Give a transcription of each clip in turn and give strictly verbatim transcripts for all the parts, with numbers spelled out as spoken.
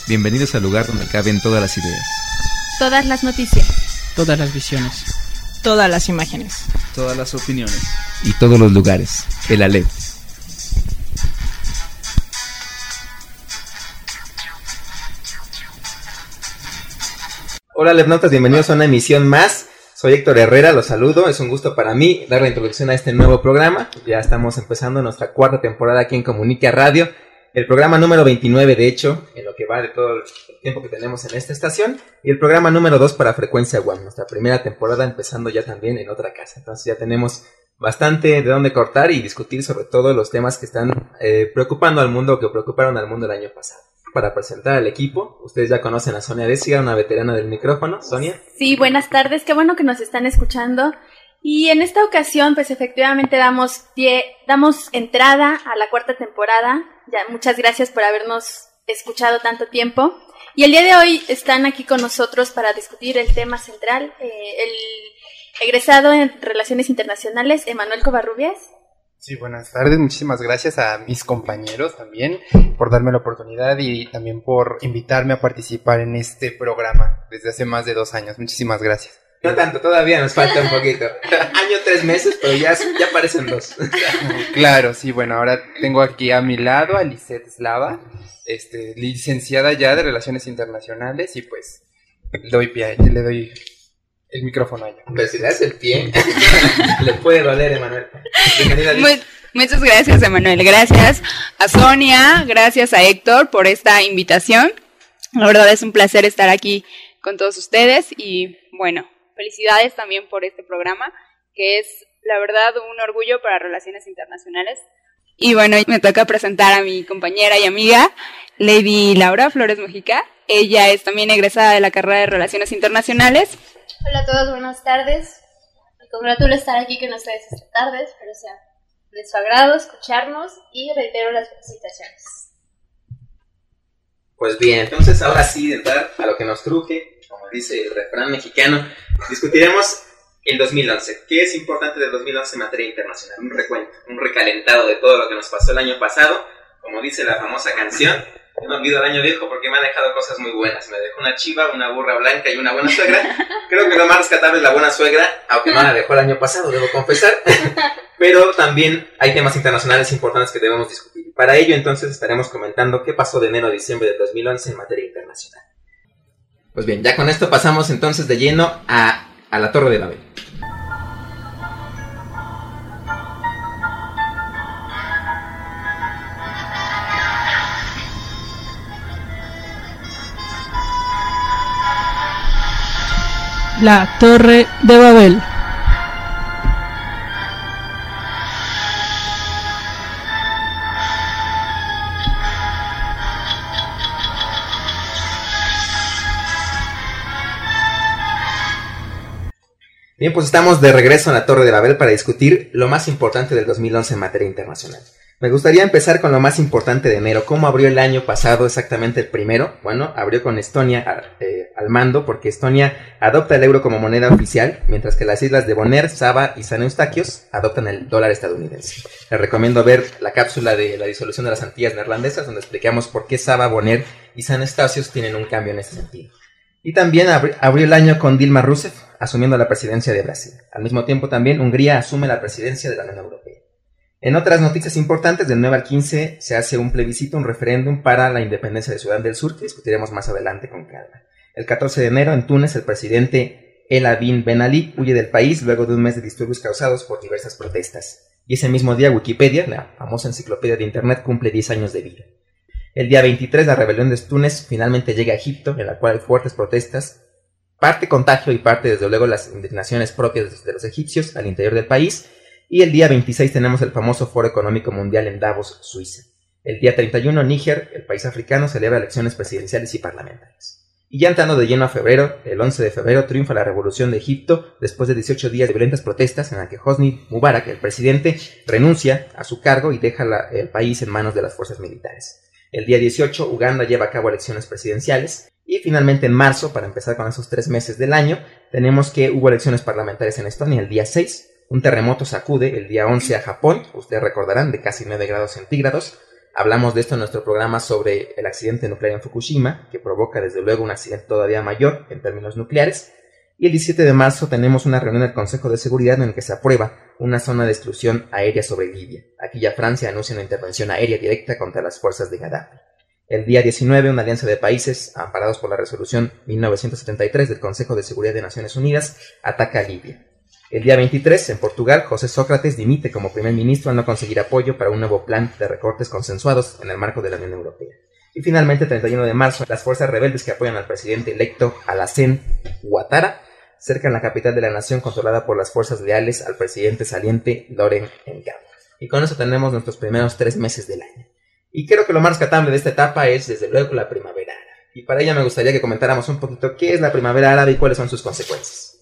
Bienvenidos al lugar donde caben todas las ideas, todas las noticias, todas las visiones, todas las imágenes, todas las opiniones y todos los lugares. El Aleph. Hola Alephnautas, bienvenidos a una emisión más. Soy Héctor Herrera, los saludo. Es un gusto para mí dar la introducción a este nuevo programa. Ya estamos empezando nuestra cuarta temporada aquí en Comunica Radio. El programa número veintinueve, de hecho, en lo que va de todo el tiempo que tenemos en esta estación. Y el programa número dos para Frecuencia U A M. Nuestra primera temporada empezando ya también en otra casa. Entonces ya tenemos bastante de dónde cortar y discutir sobre todo los temas que están eh, preocupando al mundo o que preocuparon al mundo el año pasado. Para presentar al equipo, ustedes ya conocen a Sonia Déciga, una veterana del micrófono. Sonia. Sí, buenas tardes, qué bueno que nos están escuchando. Y en esta ocasión, pues efectivamente damos pie, damos entrada a la cuarta temporada. Ya, muchas gracias por habernos escuchado tanto tiempo. Y el día de hoy están aquí con nosotros para discutir el tema central, eh, el egresado en Relaciones Internacionales, Emanuel Covarrubias. Sí, buenas tardes, muchísimas gracias a mis compañeros también por darme la oportunidad y también por invitarme a participar en este programa desde hace más de dos años. Muchísimas gracias. No tanto, todavía nos falta un poquito. Año, tres meses, pero ya, ya parecen dos. Claro, sí, bueno, ahora tengo aquí a mi lado a Lisette Slava, este, licenciada ya de Relaciones Internacionales y pues le doy pie a ella, le doy el micrófono a ella. Pero si le das el pie, le puede doler, Emanuel. Bienvenida, Muy, muchas gracias, Emanuel. Gracias a Sonia, gracias a Héctor por esta invitación. La verdad es un placer estar aquí con todos ustedes y bueno, felicidades también por este programa, que es la verdad un orgullo para Relaciones Internacionales. Y bueno, me toca presentar a mi compañera y amiga, Lady Laura Flores Mujica. Ella es también egresada de la carrera de Relaciones Internacionales. Hola a todos, buenas tardes. Me congratulo estar aquí con ustedes esta tarde, espero sea de su agrado escucharnos y reitero las felicitaciones. Pues bien, entonces ahora sí, de entrar a lo que nos truje, como dice el refrán mexicano, discutiremos el dos mil once. ¿Qué es importante del dos mil once en materia internacional? Un recuento, un recalentado de todo lo que nos pasó el año pasado. Como dice la famosa canción, no olvido el año viejo porque me ha dejado cosas muy buenas. Me dejó una chiva, una burra blanca y una buena suegra. Creo que lo más rescatable es la buena suegra, aunque no la dejó el año pasado, debo confesar. Pero también hay temas internacionales importantes que debemos discutir. Para ello, entonces, estaremos comentando qué pasó de enero a diciembre del dos mil once en materia internacional. Pues bien, ya con esto pasamos entonces de lleno a, a la Torre de Babel. La Torre de Babel. Bien, pues estamos de regreso en la Torre de Babel para discutir lo más importante del dos mil once en materia internacional. Me gustaría empezar con lo más importante de enero. ¿Cómo abrió el año pasado exactamente el primero? Bueno, abrió con Estonia eh, al mando, porque Estonia adopta el euro como moneda oficial, mientras que las islas de Bonaire, Saba y San Eustaquios adoptan el dólar estadounidense. Les recomiendo ver la cápsula de la disolución de las Antillas neerlandesas, donde explicamos por qué Saba, Bonaire y San Eustaquios tienen un cambio en ese sentido. Y también abri- abrió el año con Dilma Rousseff asumiendo la presidencia de Brasil. Al mismo tiempo también Hungría asume la presidencia de la Unión Europea. En otras noticias importantes, del nueve al quince se hace un plebiscito, un referéndum para la independencia de Sudán del Sur, que discutiremos más adelante con calma. El catorce de enero, en Túnez, el presidente El Abin Ben Ali huye del país luego de un mes de disturbios causados por diversas protestas. Y ese mismo día, Wikipedia, la famosa enciclopedia de Internet, cumple diez años de vida. El día veintitrés, la rebelión de Túnez finalmente llega a Egipto, en la cual hay fuertes protestas, parte contagio y parte, desde luego, las indignaciones propias de los egipcios al interior del país. Y el día veintiséis tenemos el famoso Foro Económico Mundial en Davos, Suiza. El día treinta y uno, Níger, el país africano, celebra elecciones presidenciales y parlamentarias. Y ya entrando de lleno a febrero, el once de febrero triunfa la revolución de Egipto después de dieciocho días de violentas protestas en la que Hosni Mubarak, el presidente, renuncia a su cargo y deja la, el país en manos de las fuerzas militares. El día dieciocho, Uganda lleva a cabo elecciones presidenciales. Y finalmente en marzo, para empezar con esos tres meses del año, tenemos que hubo elecciones parlamentarias en Estonia el día seis. Un terremoto sacude el día once a Japón, ustedes recordarán, de casi nueve grados centígrados. Hablamos de esto en nuestro programa sobre el accidente nuclear en Fukushima, que provoca desde luego un accidente todavía mayor en términos nucleares. Y el diecisiete de marzo tenemos una reunión del Consejo de Seguridad en la que se aprueba una zona de exclusión aérea sobre Libia. Aquí ya Francia anuncia una intervención aérea directa contra las fuerzas de Gaddafi. El día diecinueve, una alianza de países, amparados por la resolución mil novecientos setenta y tres del Consejo de Seguridad de Naciones Unidas, ataca a Libia. El día veintitrés, en Portugal, José Sócrates dimite como primer ministro al no conseguir apoyo para un nuevo plan de recortes consensuados en el marco de la Unión Europea. Y finalmente, el treinta y uno de marzo, las fuerzas rebeldes que apoyan al presidente electo Alassane Ouattara cercan la capital de la nación controlada por las fuerzas leales al presidente saliente Laurent Gbagbo. Y con eso tenemos nuestros primeros tres meses del año. Y creo que lo más rescatable de esta etapa es, desde luego, la primavera árabe. Y para ella me gustaría que comentáramos un poquito qué es la primavera árabe y cuáles son sus consecuencias.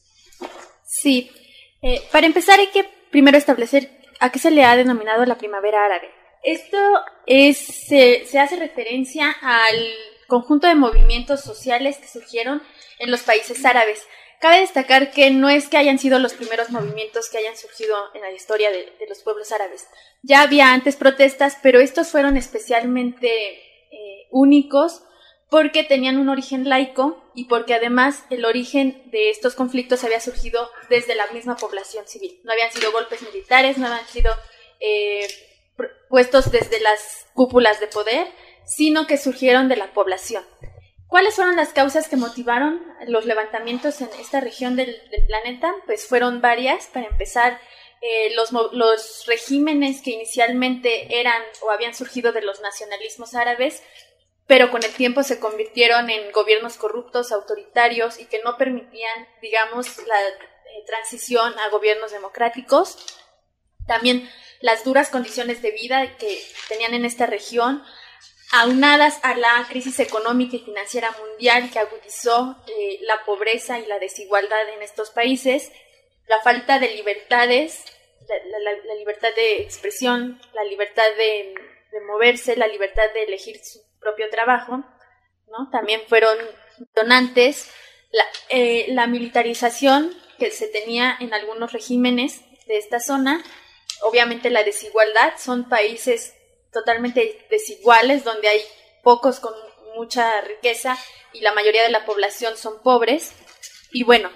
Sí, eh, para empezar hay que primero establecer a qué se le ha denominado la primavera árabe. Esto es, se, se hace referencia al conjunto de movimientos sociales que surgieron en los países árabes. Cabe destacar que no es que hayan sido los primeros movimientos que hayan surgido en la historia de, de los pueblos árabes. Ya había antes protestas, pero estos fueron especialmente eh, únicos porque tenían un origen laico y porque además el origen de estos conflictos había surgido desde la misma población civil. No habían sido golpes militares, no habían sido eh, puestos desde las cúpulas de poder, sino que surgieron de la población. ¿Cuáles fueron las causas que motivaron los levantamientos en esta región del, del planeta? Pues fueron varias. Para empezar, eh, los, los regímenes que inicialmente eran o habían surgido de los nacionalismos árabes, pero con el tiempo se convirtieron en gobiernos corruptos, autoritarios y que no permitían, digamos, la eh, transición a gobiernos democráticos. También las duras condiciones de vida que tenían en esta región, aunadas a la crisis económica y financiera mundial que agudizó eh, la pobreza y la desigualdad en estos países, la falta de libertades, la, la, la libertad de expresión, la libertad de, de moverse, la libertad de elegir su propio trabajo, ¿no? También fueron detonantes la, eh, la militarización que se tenía en algunos regímenes de esta zona, obviamente la desigualdad, son países totalmente desiguales, donde hay pocos con mucha riqueza y la mayoría de la población son pobres. Y bueno,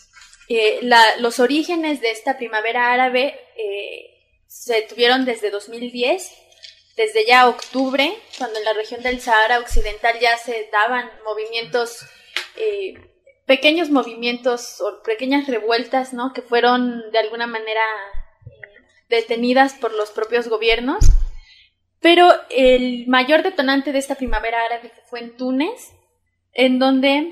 eh, la, los orígenes de esta primavera árabe eh, se tuvieron desde dos mil diez, desde ya octubre, cuando en la región del Sahara Occidental ya se daban movimientos, eh, pequeños movimientos o pequeñas revueltas, ¿no?, que fueron de alguna manera eh, detenidas por los propios gobiernos. Pero el mayor detonante de esta primavera árabe fue en Túnez, en donde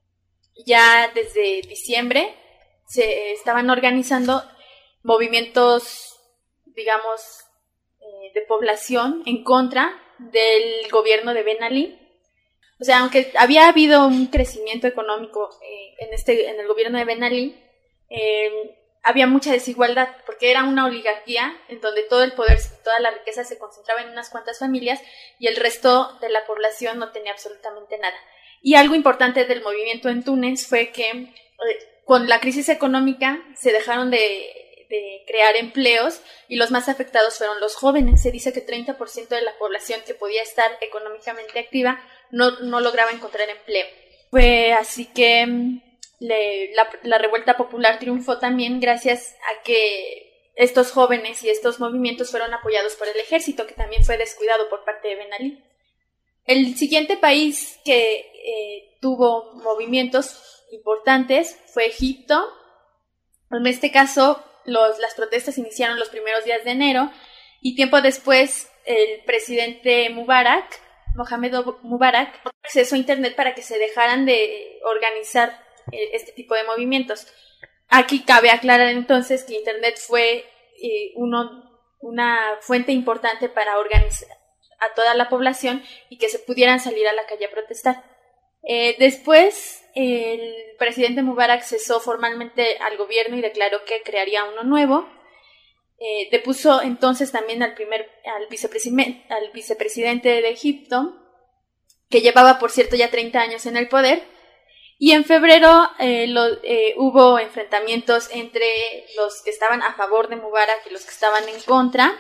ya desde diciembre se estaban organizando movimientos, digamos, eh, de población en contra del gobierno de Ben Ali. O sea, aunque había habido un crecimiento económico eh, en, este, en el gobierno de Ben Ali, eh, había mucha desigualdad, porque era una oligarquía en donde todo el poder, toda la riqueza se concentraba en unas cuantas familias y el resto de la población no tenía absolutamente nada. Y algo importante del movimiento en Túnez fue que eh, con la crisis económica se dejaron de, de crear empleos y los más afectados fueron los jóvenes. Se dice que treinta por ciento de la población que podía estar económicamente activa no, no lograba encontrar empleo. Fue así que Le, la, la revuelta popular triunfó también gracias a que estos jóvenes y estos movimientos fueron apoyados por el ejército, que también fue descuidado por parte de Ben Ali. El siguiente país que eh, tuvo movimientos importantes fue Egipto. En este caso, los, las protestas iniciaron los primeros días de enero y tiempo después el presidente Mubarak, Mohamed Mubarak, accesó a Internet para que se dejaran de organizar este tipo de movimientos. Aquí cabe aclarar entonces que Internet fue eh, uno, una fuente importante para organizar a toda la población y que se pudieran salir a la calle a protestar. Eh, después, el presidente Mubarak cesó formalmente al gobierno y declaró que crearía uno nuevo. Eh, depuso entonces también al, primer, al, vicepresidente, al vicepresidente de Egipto, que llevaba, por cierto, ya treinta años en el poder. Y en febrero eh, lo, eh, hubo enfrentamientos entre los que estaban a favor de Mubarak y los que estaban en contra,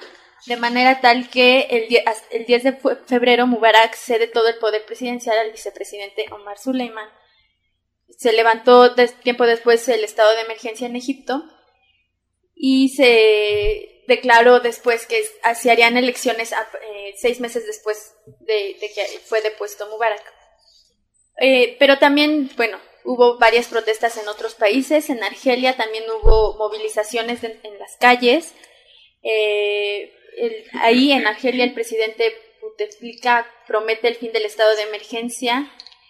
de manera tal que el, die- el diez de febrero Mubarak cede todo el poder presidencial al vicepresidente Omar Suleiman. Se levantó des- tiempo después el estado de emergencia en Egipto y se declaró después que se harían elecciones a, eh, seis meses después de, de que fue depuesto Mubarak. Eh, pero también, bueno, hubo varias protestas en otros países. En Argelia también hubo movilizaciones de, en las calles. Eh, el, ahí en Argelia el presidente Bouteflika promete el fin del estado de emergencia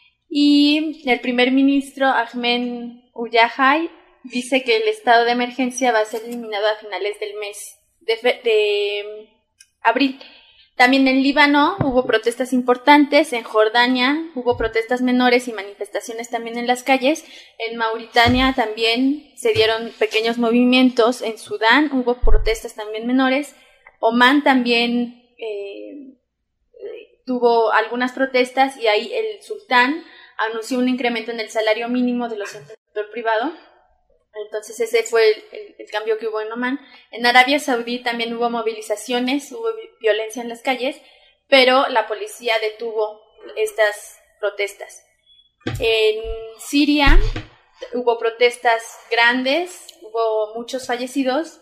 y el primer ministro Ahmed Ould dice que el estado de emergencia va a ser eliminado a finales del mes de, fe, de abril. También en Líbano hubo protestas importantes, en Jordania hubo protestas menores y manifestaciones también en las calles, en Mauritania también se dieron pequeños movimientos, en Sudán hubo protestas también menores, Omán también eh, tuvo algunas protestas y ahí el sultán anunció un incremento en el salario mínimo de los del sector privado. Entonces ese fue el, el, el cambio que hubo en Omán. En Arabia Saudí también hubo movilizaciones, hubo violencia en las calles, pero la policía detuvo estas protestas. En Siria hubo protestas grandes, hubo muchos fallecidos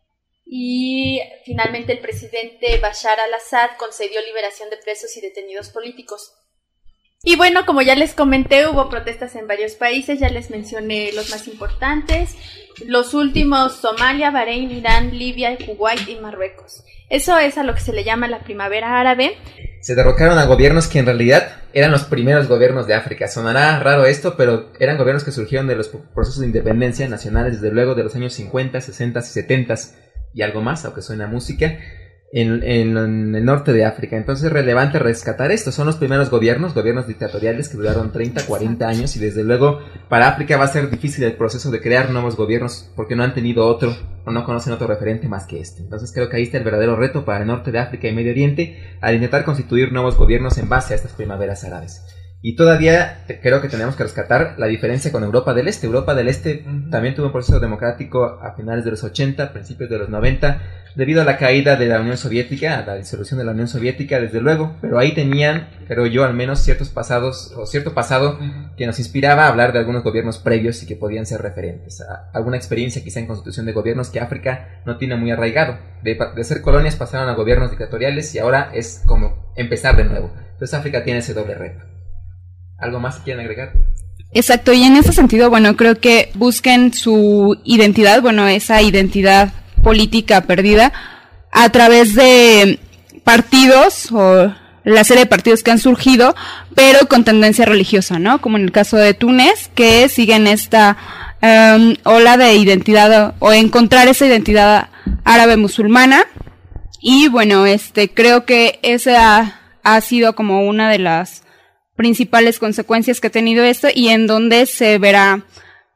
y finalmente el presidente Bashar al-Assad concedió liberación de presos y detenidos políticos. Y bueno, como ya les comenté, hubo protestas en varios países, ya les mencioné los más importantes. Los últimos, Somalia, Bahrein, Irán, Libia, Kuwait y Marruecos. Eso es a lo que se le llama la primavera árabe. Se derrocaron a gobiernos que en realidad eran los primeros gobiernos de África. Sonará raro esto, pero eran gobiernos que surgieron de los procesos de independencia nacionales, desde luego de los años cincuenta, sesenta y setenta y algo más, aunque suena música. En, en, en el norte de África. Entonces es relevante rescatar esto. Son los primeros gobiernos, gobiernos dictatoriales que duraron treinta, cuarenta años y desde luego para África va a ser difícil el proceso de crear nuevos gobiernos porque no han tenido otro o no conocen otro referente más que este. Entonces creo que ahí está el verdadero reto para el norte de África y Medio Oriente al intentar constituir nuevos gobiernos en base a estas primaveras árabes. Y todavía creo que tenemos que rescatar la diferencia con Europa del Este. Europa del Este uh-huh. también tuvo un proceso democrático a finales de los ochenta, principios de los noventa, debido a la caída de la Unión Soviética, a la disolución de la Unión Soviética, desde luego, pero ahí tenían, creo yo, al menos ciertos pasados, o cierto pasado uh-huh. que nos inspiraba a hablar de algunos gobiernos previos y que podían ser referentes, a alguna experiencia quizá en constitución de gobiernos que África no tiene muy arraigado. De, de ser colonias pasaron a gobiernos dictatoriales y ahora es como empezar de nuevo. Entonces África tiene ese doble reto. ¿Algo más que quieran agregar? Exacto, y en ese sentido, bueno, creo que busquen su identidad, bueno, esa identidad política perdida a través de partidos o la serie de partidos que han surgido, pero con tendencia religiosa, ¿no? Como en el caso de Túnez, que siguen esta um, ola de identidad o encontrar esa identidad árabe musulmana. Y bueno, este creo que esa ha sido como una de las principales consecuencias que ha tenido esto y en donde se verá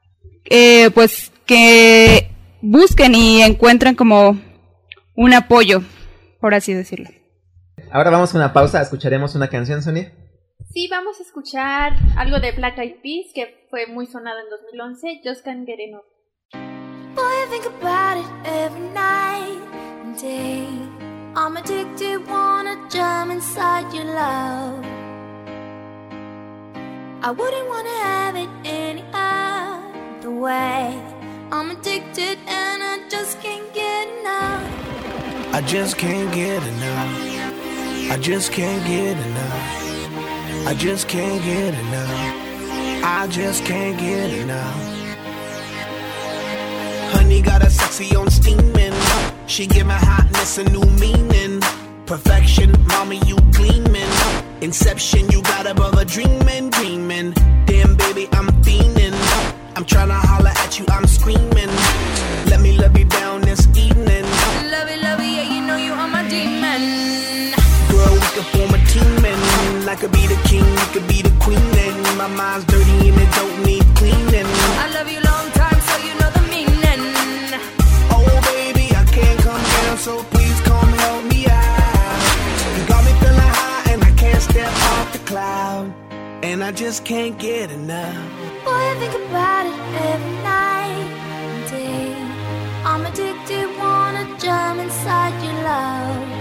eh, pues que busquen y encuentren como un apoyo, por así decirlo. Ahora vamos a una pausa, escucharemos una canción, Sonia. Sí, vamos a escuchar algo de Black Eyed Peas que fue muy sonado en dos mil once, Just Can't Get Enough. Boy, I think about it every night and day. I'm addicted, wanna jump inside your love. I wouldn't wanna have it any other way. I'm addicted and I just can't get enough. I just can't get enough. I just can't get enough. I just can't get enough. I just can't get enough. Honey got a sexy on steaming. She give my hotness a new meaning. Perfection, mommy, you gleaming. Inception, you got a brother dreaming, dreaming. Damn, baby, I'm fiending. I'm tryna holler at you, I'm screaming. Let me love you down this evening. Love it, love it, yeah, you know you are my demon. Girl, we could form a team and I could be the king, you could be the queen. And my mind's dirty and it don't need cleaning. I love you long time, so you know the meaning. Oh, baby, I can't come down, so please come help me out. You got me feeling high and I can't step off the cloud. And I just can't get enough. Boy, I think about it every night and day. I'm addicted, wanna jump inside your love.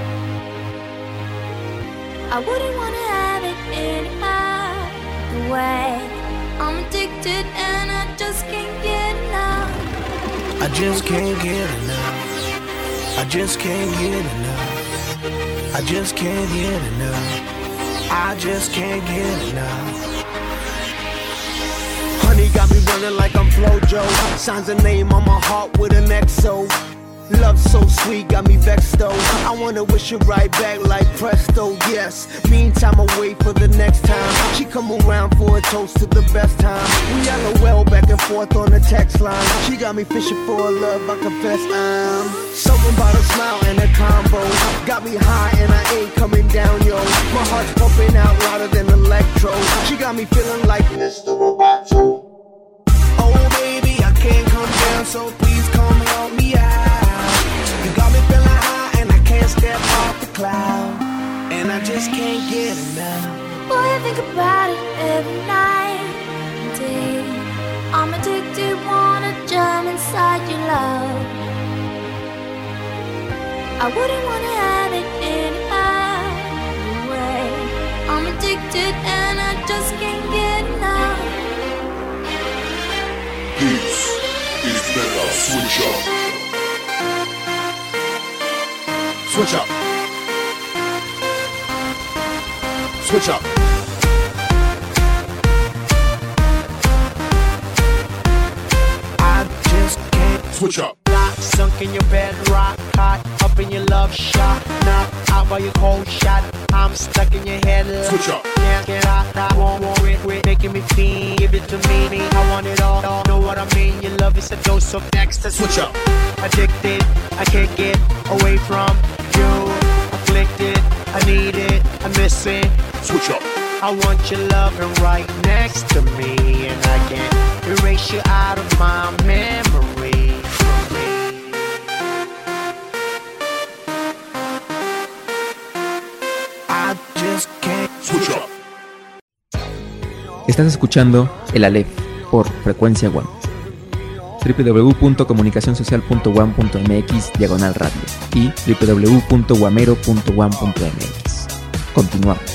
I wouldn't wanna have it any other way. I'm addicted and I just can't get enough. I just can't get enough. I just can't get enough. I just can't get enough. I just can't get enough. Honey got me running like I'm Flojo. Signs a name on my heart with an X O. Love so sweet, got me vexed though. I wanna wish it right back like presto, yes. Meantime, I wait for the next time. She come around for a toast to the best time. We LOL back and forth on the text line. She got me fishing for a love, I confess I'm something about a smile and a combo. Got me high and I ain't coming down, yo. My heart's pumping out louder than electro. She got me feeling like Mister Roboto. Oh baby, I can't come down, so please come help me out. You got me feeling high and I can't step off the cloud. And I just can't get enough. Boy, I think about it every night and day. I'm addicted, wanna jump inside your love. I wouldn't wanna have it any other way. I'm addicted and I just can't get enough. This is Mega Switch Up. Switch up. Switch up. I just can't Switch up. Not sunk in your bed, rock hot, up in your love shot, knock out by your cold shot. I'm stuck in your head. Switch up. Can't get out, I won't worry, quit making me feel. Give it to me, I want it all. Know what I mean? Your love is a dose of next. Switch up. Addicted, I can't get away from you. Afflicted, I need it, I miss it. Switch up. I want your loving right next to me, and I can't erase you out of my memory. I just can't Switch up. Estás escuchando El Aleph por Frecuencia One. doble u doble u doble u punto comunicación social punto one punto m x diagonal radio y doble u doble u doble u punto guamero punto one punto m x. Continuamos.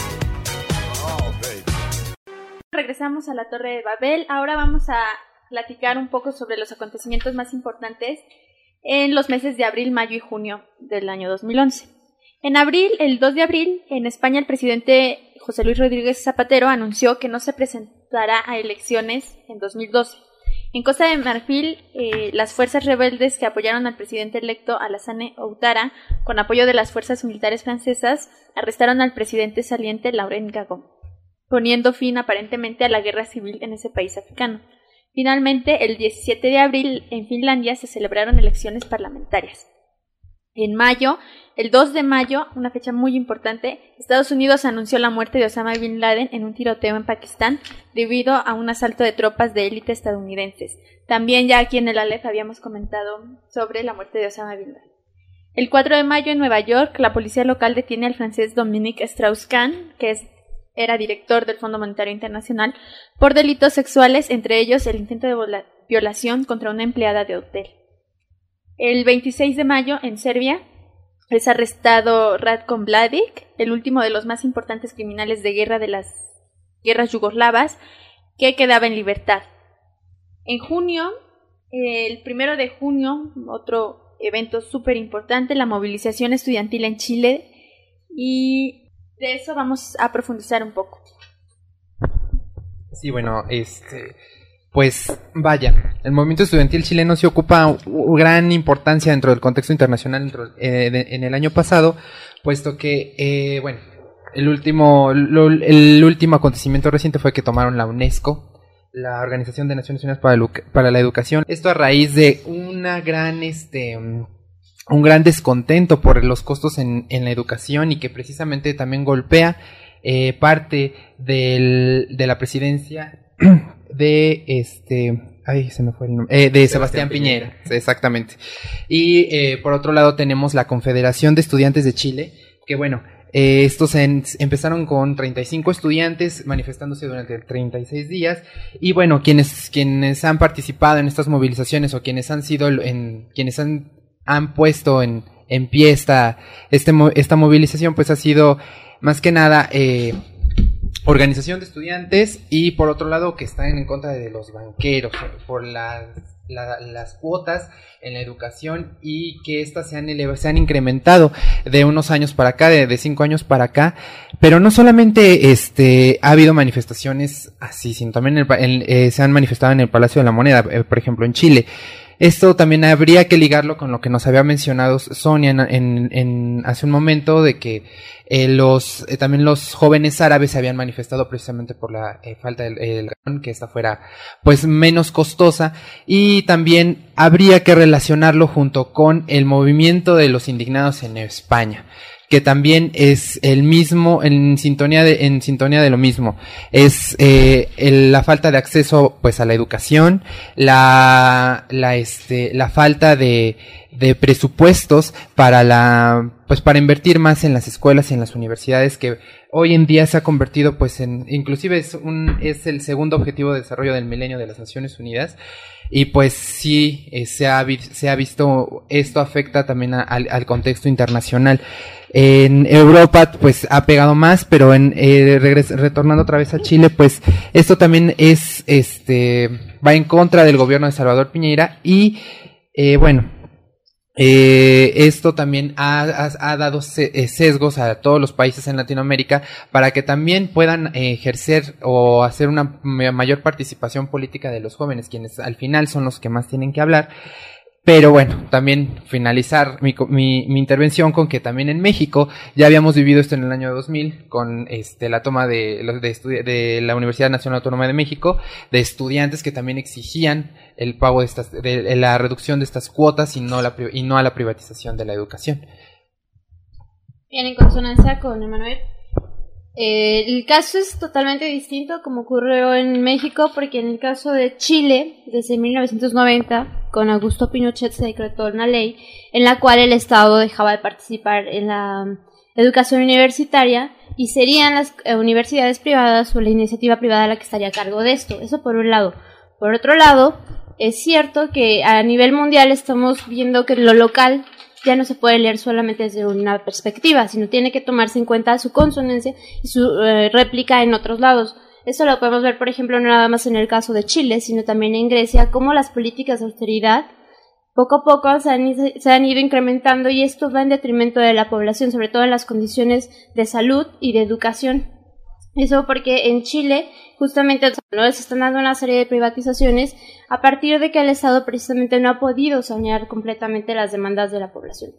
Regresamos a la Torre de Babel. Ahora vamos a platicar un poco sobre los acontecimientos más importantes en los meses de abril, mayo y junio del año dos mil once. En abril, el dos de abril, en España el presidente José Luis Rodríguez Zapatero anunció que no se presentará a elecciones en dos mil doce. En Costa de Marfil, eh, las fuerzas rebeldes que apoyaron al presidente electo Alassane Ouattara, con apoyo de las fuerzas militares francesas, arrestaron al presidente saliente Laurent Gbagbo, poniendo fin aparentemente a la guerra civil en ese país africano. Finalmente, el diecisiete de abril, en Finlandia se celebraron elecciones parlamentarias. En mayo, el dos de mayo, una fecha muy importante, Estados Unidos anunció la muerte de Osama Bin Laden en un tiroteo en Pakistán debido a un asalto de tropas de élite estadounidenses. También ya aquí en el Aleph habíamos comentado sobre la muerte de Osama Bin Laden. El cuatro de mayo en Nueva York, la policía local detiene al francés Dominique Strauss-Kahn, que es, era director del Fondo Monetario Internacional, por delitos sexuales, entre ellos el intento de vola- violación contra una empleada de hotel. El veintiséis de mayo, en Serbia, es arrestado Ratko Mladic, el último de los más importantes criminales de guerra de las guerras yugoslavas, que quedaba en libertad. En junio, el primero de junio, otro evento súper importante, la movilización estudiantil en Chile, y de eso vamos a profundizar un poco. Sí, bueno, este... Pues vaya, el movimiento estudiantil chileno sí ocupa gran importancia dentro del contexto internacional dentro, eh, de, en el año pasado, puesto que, eh, bueno, el último, lo, el último acontecimiento reciente fue que tomaron la UNESCO, la Organización de Naciones Unidas para, para la Educación. Esto a raíz de una gran, este, un gran descontento por los costos en, en la educación y que precisamente también golpea eh, parte del, de la presidencia de este ay se me fue el nombre eh, de Sebastián, Sebastián Piñera, Piñera, exactamente. Y eh, por otro lado tenemos la Confederación de Estudiantes de Chile, que bueno, eh, estos en, empezaron con treinta y cinco estudiantes manifestándose durante treinta y seis días, y bueno, quienes quienes han participado en estas movilizaciones o quienes han sido en quienes han han puesto en en pie esta este esta movilización, pues ha sido más que nada eh, organización de estudiantes, y por otro lado que están en contra de los banqueros por las, la, las cuotas en la educación, y que éstas se han elevado, se han incrementado de unos años para acá, de, de cinco años para acá. Pero no solamente este ha habido manifestaciones así, sino también el, el, eh, se han manifestado en el Palacio de la Moneda, eh, por ejemplo en Chile. Esto también habría que ligarlo con lo que nos había mencionado Sonia en, en, en hace un momento, de que eh, los eh, también los jóvenes árabes se habían manifestado precisamente por la eh, falta del el, que esta fuera pues menos costosa, y también habría que relacionarlo junto con el movimiento de los indignados en España, que también es el mismo, en sintonía de, en sintonía de lo mismo. Es eh, el, la falta de acceso pues a la educación, la, la este, la falta de, de presupuestos para la, pues para invertir más en las escuelas y en las universidades, que hoy en día se ha convertido pues en, inclusive es un, es el segundo objetivo de desarrollo del milenio de las Naciones Unidas. Y pues sí, eh, se, ha, se ha visto, esto afecta también a, al, al contexto internacional. En Europa pues ha pegado más, pero en eh, regres, retornando otra vez a Chile, pues esto también es, este, va en contra del gobierno de Salvador Piñera, y eh, bueno, Eh, esto también ha, ha, ha dado sesgos a todos los países en Latinoamérica para que también puedan eh, ejercer o hacer una mayor participación política de los jóvenes, quienes al final son los que más tienen que hablar. Pero bueno, también finalizar mi, mi, mi intervención con que también en México ya habíamos vivido esto en el año dos mil con este la toma de, de, de la Universidad Nacional Autónoma de México, de estudiantes que también exigían el pago de estas, de, de la reducción de estas cuotas y no la y no a la privatización de la educación. Bien, en consonancia con Emanuel. Eh, el caso es totalmente distinto como ocurrió en México, porque en el caso de Chile, desde mil novecientos noventa, con Augusto Pinochet se decretó una ley en la cual el Estado dejaba de participar en la educación universitaria y serían las eh, universidades privadas o la iniciativa privada la que estaría a cargo de esto. Eso por un lado. Por otro lado, es cierto que a nivel mundial estamos viendo que lo local ya no se puede leer solamente desde una perspectiva, sino tiene que tomarse en cuenta su consonancia y su eh, réplica en otros lados. Esto lo podemos ver, por ejemplo, no nada más en el caso de Chile, sino también en Grecia, cómo las políticas de austeridad poco a poco se han, se han ido incrementando, y esto va en detrimento de la población, sobre todo en las condiciones de salud y de educación. Eso porque en Chile justamente no se están dando una serie de privatizaciones a partir de que el Estado precisamente no ha podido sanear completamente las demandas de la población.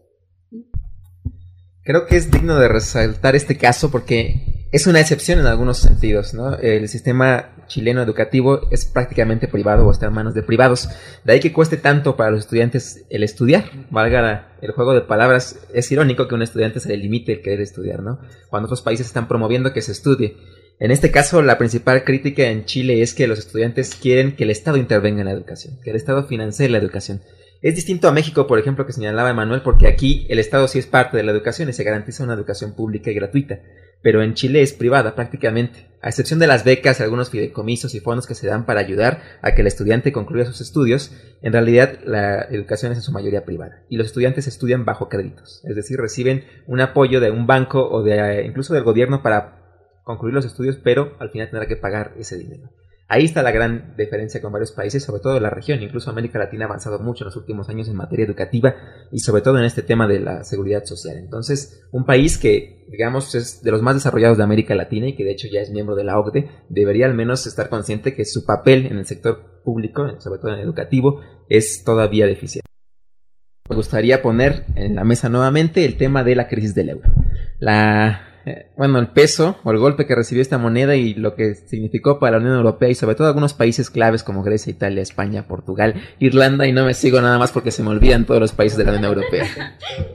Creo que es digno de resaltar este caso porque es una excepción en algunos sentidos, ¿no? El sistema chileno educativo es prácticamente privado o está en manos de privados. De ahí que cueste tanto para los estudiantes el estudiar. Valga la, el juego de palabras, es irónico que a un estudiante se le limite el querer estudiar, ¿no? Cuando otros países están promoviendo que se estudie. En este caso, la principal crítica en Chile es que los estudiantes quieren que el Estado intervenga en la educación, que el Estado financie la educación. Es distinto a México, por ejemplo, que señalaba Emanuel, porque aquí el Estado sí es parte de la educación y se garantiza una educación pública y gratuita, pero en Chile es privada prácticamente, a excepción de las becas y algunos fideicomisos y fondos que se dan para ayudar a que el estudiante concluya sus estudios. En realidad la educación es en su mayoría privada y los estudiantes estudian bajo créditos, es decir, reciben un apoyo de un banco o de incluso del gobierno para concluir los estudios, pero al final tendrá que pagar ese dinero. Ahí está la gran diferencia con varios países, sobre todo de la región. Incluso América Latina ha avanzado mucho en los últimos años en materia educativa y sobre todo en este tema de la seguridad social. Entonces, un país que, digamos, es de los más desarrollados de América Latina y que de hecho ya es miembro de la O C D E, debería al menos estar consciente que su papel en el sector público, sobre todo en el educativo, es todavía deficiente. Me gustaría poner en la mesa nuevamente el tema de la crisis del euro. La... Bueno, el peso o el golpe que recibió esta moneda y lo que significó para la Unión Europea y sobre todo algunos países claves como Grecia, Italia, España, Portugal, Irlanda, y no me sigo nada más porque se me olvidan todos los países de la Unión Europea.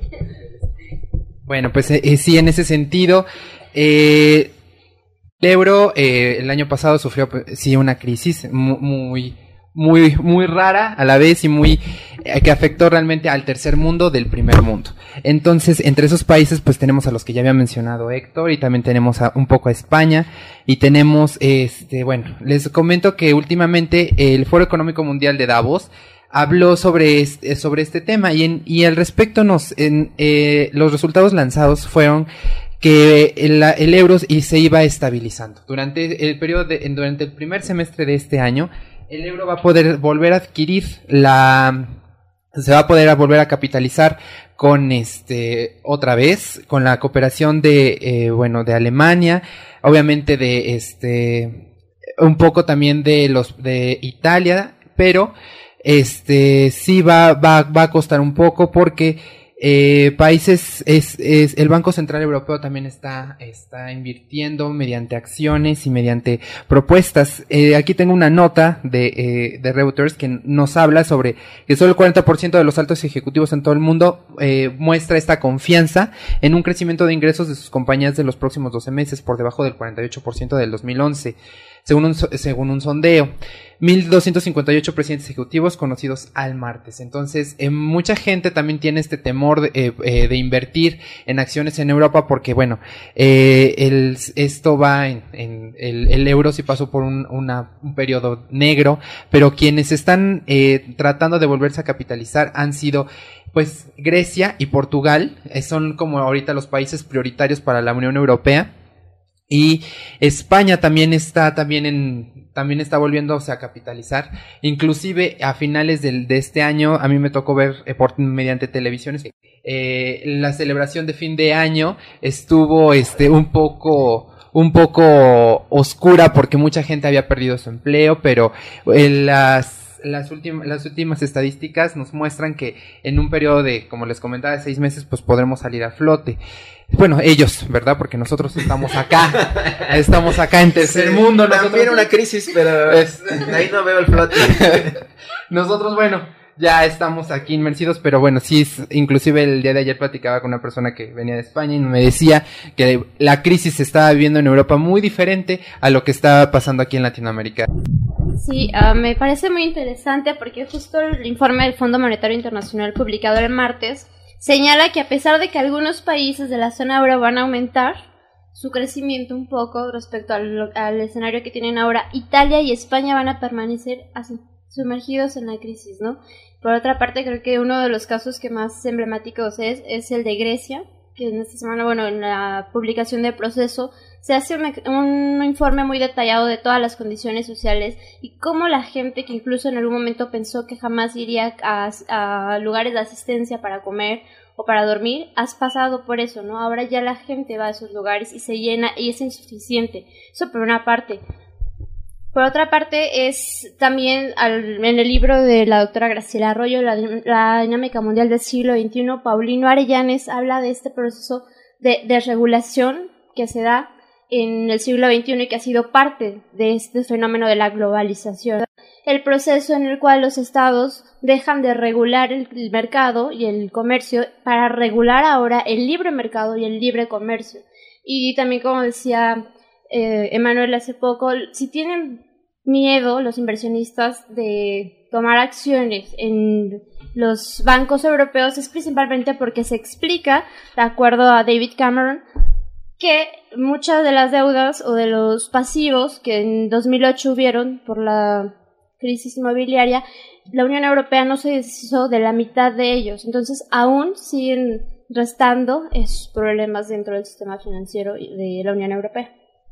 Bueno, pues eh, sí, en ese sentido, eh, el euro eh, el año pasado sufrió sí una crisis muy... muy muy muy rara a la vez y muy eh, que afectó realmente al tercer mundo del primer mundo. Entonces, entre esos países pues tenemos a los que ya había mencionado Héctor y también tenemos a, un poco a España y tenemos este bueno, les comento que últimamente el Foro Económico Mundial de Davos habló sobre este, sobre este tema y en, y al respecto nos en, eh, los resultados lanzados fueron que el, el euro y se iba estabilizando. Durante el periodo de, durante el primer semestre de este año, el euro va a poder volver a adquirir la, se va a poder volver a capitalizar con este, otra vez, con la cooperación de, eh, bueno, de Alemania, obviamente de este, un poco también de los, de Italia, pero este, sí va, va, va a costar un poco porque Eh, países, es, es, el Banco Central Europeo también está, está invirtiendo mediante acciones y mediante propuestas. Eh, aquí tengo una nota de, eh, de Reuters que nos habla sobre que solo el cuarenta por ciento de los altos ejecutivos en todo el mundo eh, muestra esta confianza en un crecimiento de ingresos de sus compañías de los próximos doce meses por debajo del cuarenta y ocho por ciento del dos mil once. Según un, según un sondeo, mil doscientos cincuenta y ocho presidentes ejecutivos conocidos al martes. Entonces, eh, mucha gente también tiene este temor de, eh, eh, de invertir en acciones en Europa porque, bueno, eh, el, esto va en, en el, el euro sí pasó por un, una, un periodo negro, pero quienes están eh, tratando de volverse a capitalizar han sido pues Grecia y Portugal, eh, son como ahorita los países prioritarios para la Unión Europea. Y España también está también en también está volviéndose a capitalizar, inclusive a finales del, de este año a mí me tocó ver eh, por mediante televisiones eh, la celebración de fin de año estuvo este un poco un poco oscura porque mucha gente había perdido su empleo, pero en las Las últimas, las últimas estadísticas nos muestran que en un periodo de, como les comentaba, de seis meses, pues podremos salir a flote. Bueno, ellos, ¿verdad? Porque nosotros estamos acá, estamos acá en tercer sí, mundo. También nosotros... una crisis, pero es... ahí no veo el flote. Nosotros, bueno, ya estamos aquí inmersidos, pero bueno, sí, inclusive el día de ayer platicaba con una persona que venía de España y me decía que la crisis se estaba viviendo en Europa muy diferente a lo que estaba pasando aquí en Latinoamérica. Sí, uh, me parece muy interesante porque justo el informe del Fondo Monetario Internacional publicado el martes señala que a pesar de que algunos países de la zona euro van a aumentar su crecimiento un poco respecto al, al escenario que tienen ahora, Italia y España van a permanecer así, sumergidos en la crisis, ¿no? Por otra parte, creo que uno de los casos que más emblemáticos es, es el de Grecia, que en esta semana, bueno, en la publicación del proceso, se hace un, un informe muy detallado de todas las condiciones sociales y cómo la gente que incluso en algún momento pensó que jamás iría a, a lugares de asistencia para comer o para dormir, has pasado por eso, ¿no? Ahora ya la gente va a esos lugares y se llena y es insuficiente. Eso por una parte. Por otra parte, es también al, en el libro de la doctora Graciela Arroyo, la, la dinámica mundial del siglo veintiuno, Paulino Arellanes habla de este proceso de desregulación que se da en el siglo veintiuno y que ha sido parte de este fenómeno de la globalización. El proceso en el cual los estados dejan de regular el, el mercado y el comercio para regular ahora el libre mercado y el libre comercio. Y también, como decía eh, Emanuel hace poco, si tienen miedo los inversionistas de tomar acciones en los bancos europeos es principalmente porque se explica, de acuerdo a David Cameron, que muchas de las deudas o de los pasivos que en dos mil ocho hubieron por la crisis inmobiliaria, la Unión Europea no se deshizo de la mitad de ellos. Entonces aún siguen restando esos problemas dentro del sistema financiero de la Unión Europea.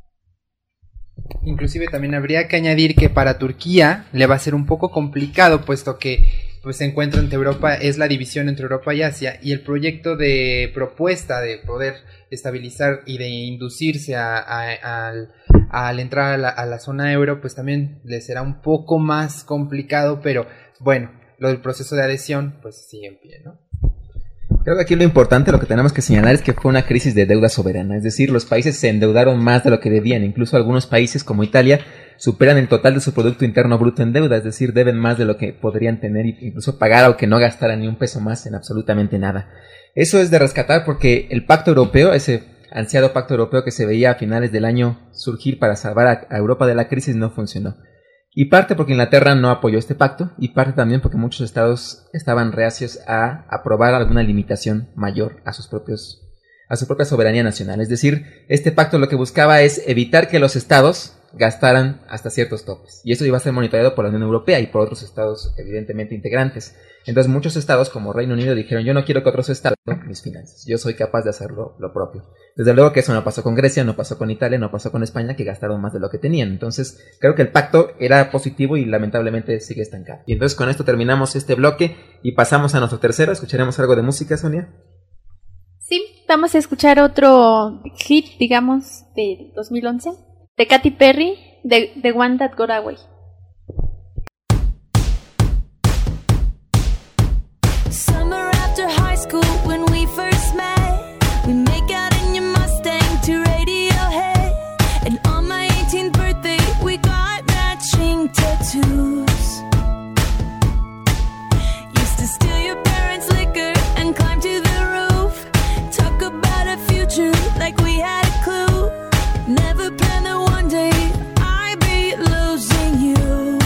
Inclusive también habría que añadir que para Turquía le va a ser un poco complicado, puesto que pues se encuentra entre Europa, es la división entre Europa y Asia, y el proyecto de propuesta de poder estabilizar y de inducirse a, a, a, al entrar a la, a la zona euro, pues también le será un poco más complicado, pero bueno, lo del proceso de adhesión pues sigue en pie, ¿no? Creo que aquí lo importante, lo que tenemos que señalar es que fue una crisis de deuda soberana, es decir, los países se endeudaron más de lo que debían, incluso algunos países como Italia superan el total de su Producto Interno Bruto en deuda, es decir, deben más de lo que podrían tener e incluso pagar aunque no gastaran ni un peso más en absolutamente nada. Eso es de rescatar porque el Pacto Europeo, ese ansiado Pacto Europeo que se veía a finales del año surgir para salvar a, a Europa de la crisis, no funcionó. Y parte porque Inglaterra no apoyó este pacto, y parte también porque muchos estados estaban reacios a aprobar alguna limitación mayor a sus propios, a su propia soberanía nacional. Es decir, este pacto lo que buscaba es evitar que los estados, gastaran hasta ciertos topes. Y eso iba a ser monitoreado por la Unión Europea y por otros estados evidentemente integrantes. Entonces muchos estados como Reino Unido dijeron, yo no quiero que otros estados mis finanzas, yo soy capaz de hacerlo lo propio. Desde luego que eso no pasó con Grecia, no pasó con Italia, no pasó con España, que gastaron más de lo que tenían. Entonces creo que el pacto era positivo y lamentablemente sigue estancado. Y entonces con esto terminamos este bloque y pasamos a nuestro tercero. ¿Escucharemos algo de música, Sonia? Sí, vamos a escuchar otro hit, digamos, de dos mil once, de Katy Perry, de The One That Got Away. Summer after high school when we first met, we make out in your Mustang to Radiohead, and on my eighteenth birthday we got matching tattoos. Used to steal your parents' liquor and climb to the roof, talk about a future like we had a clue, never planned that one day I'd be losing you.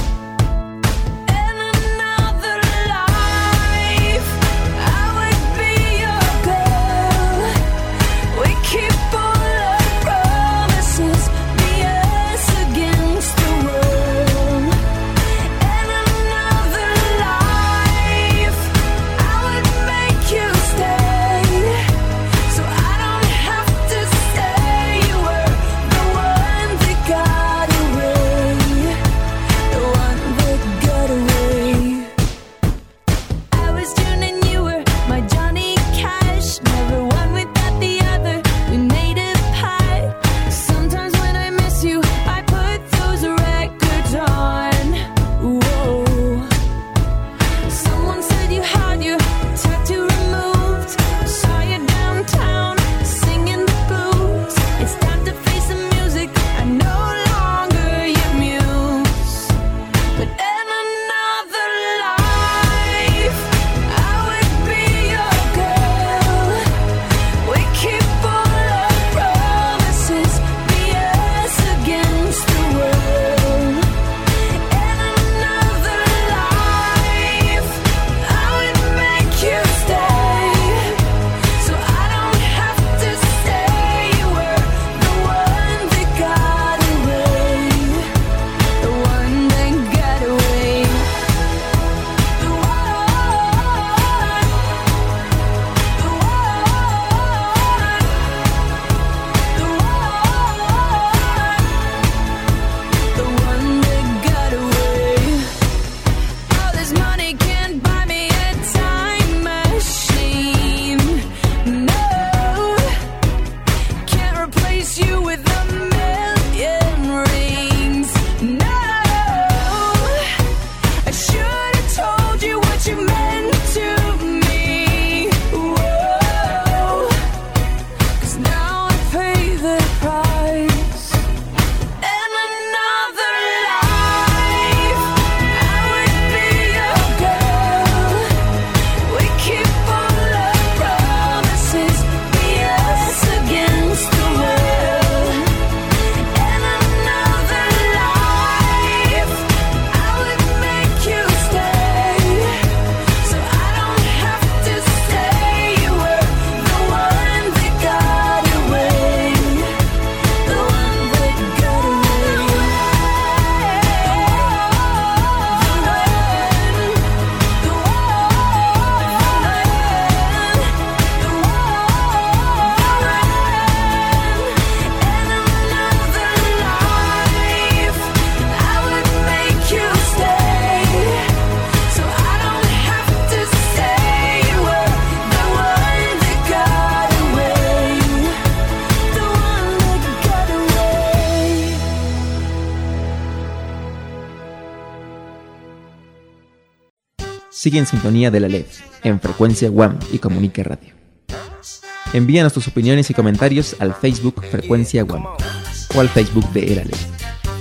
Sigue en sintonía de la L E D, en frecuencia U A M y Comunique Radio. Envíanos tus opiniones y comentarios al Facebook Frecuencia U A M o al Facebook de Era L E D.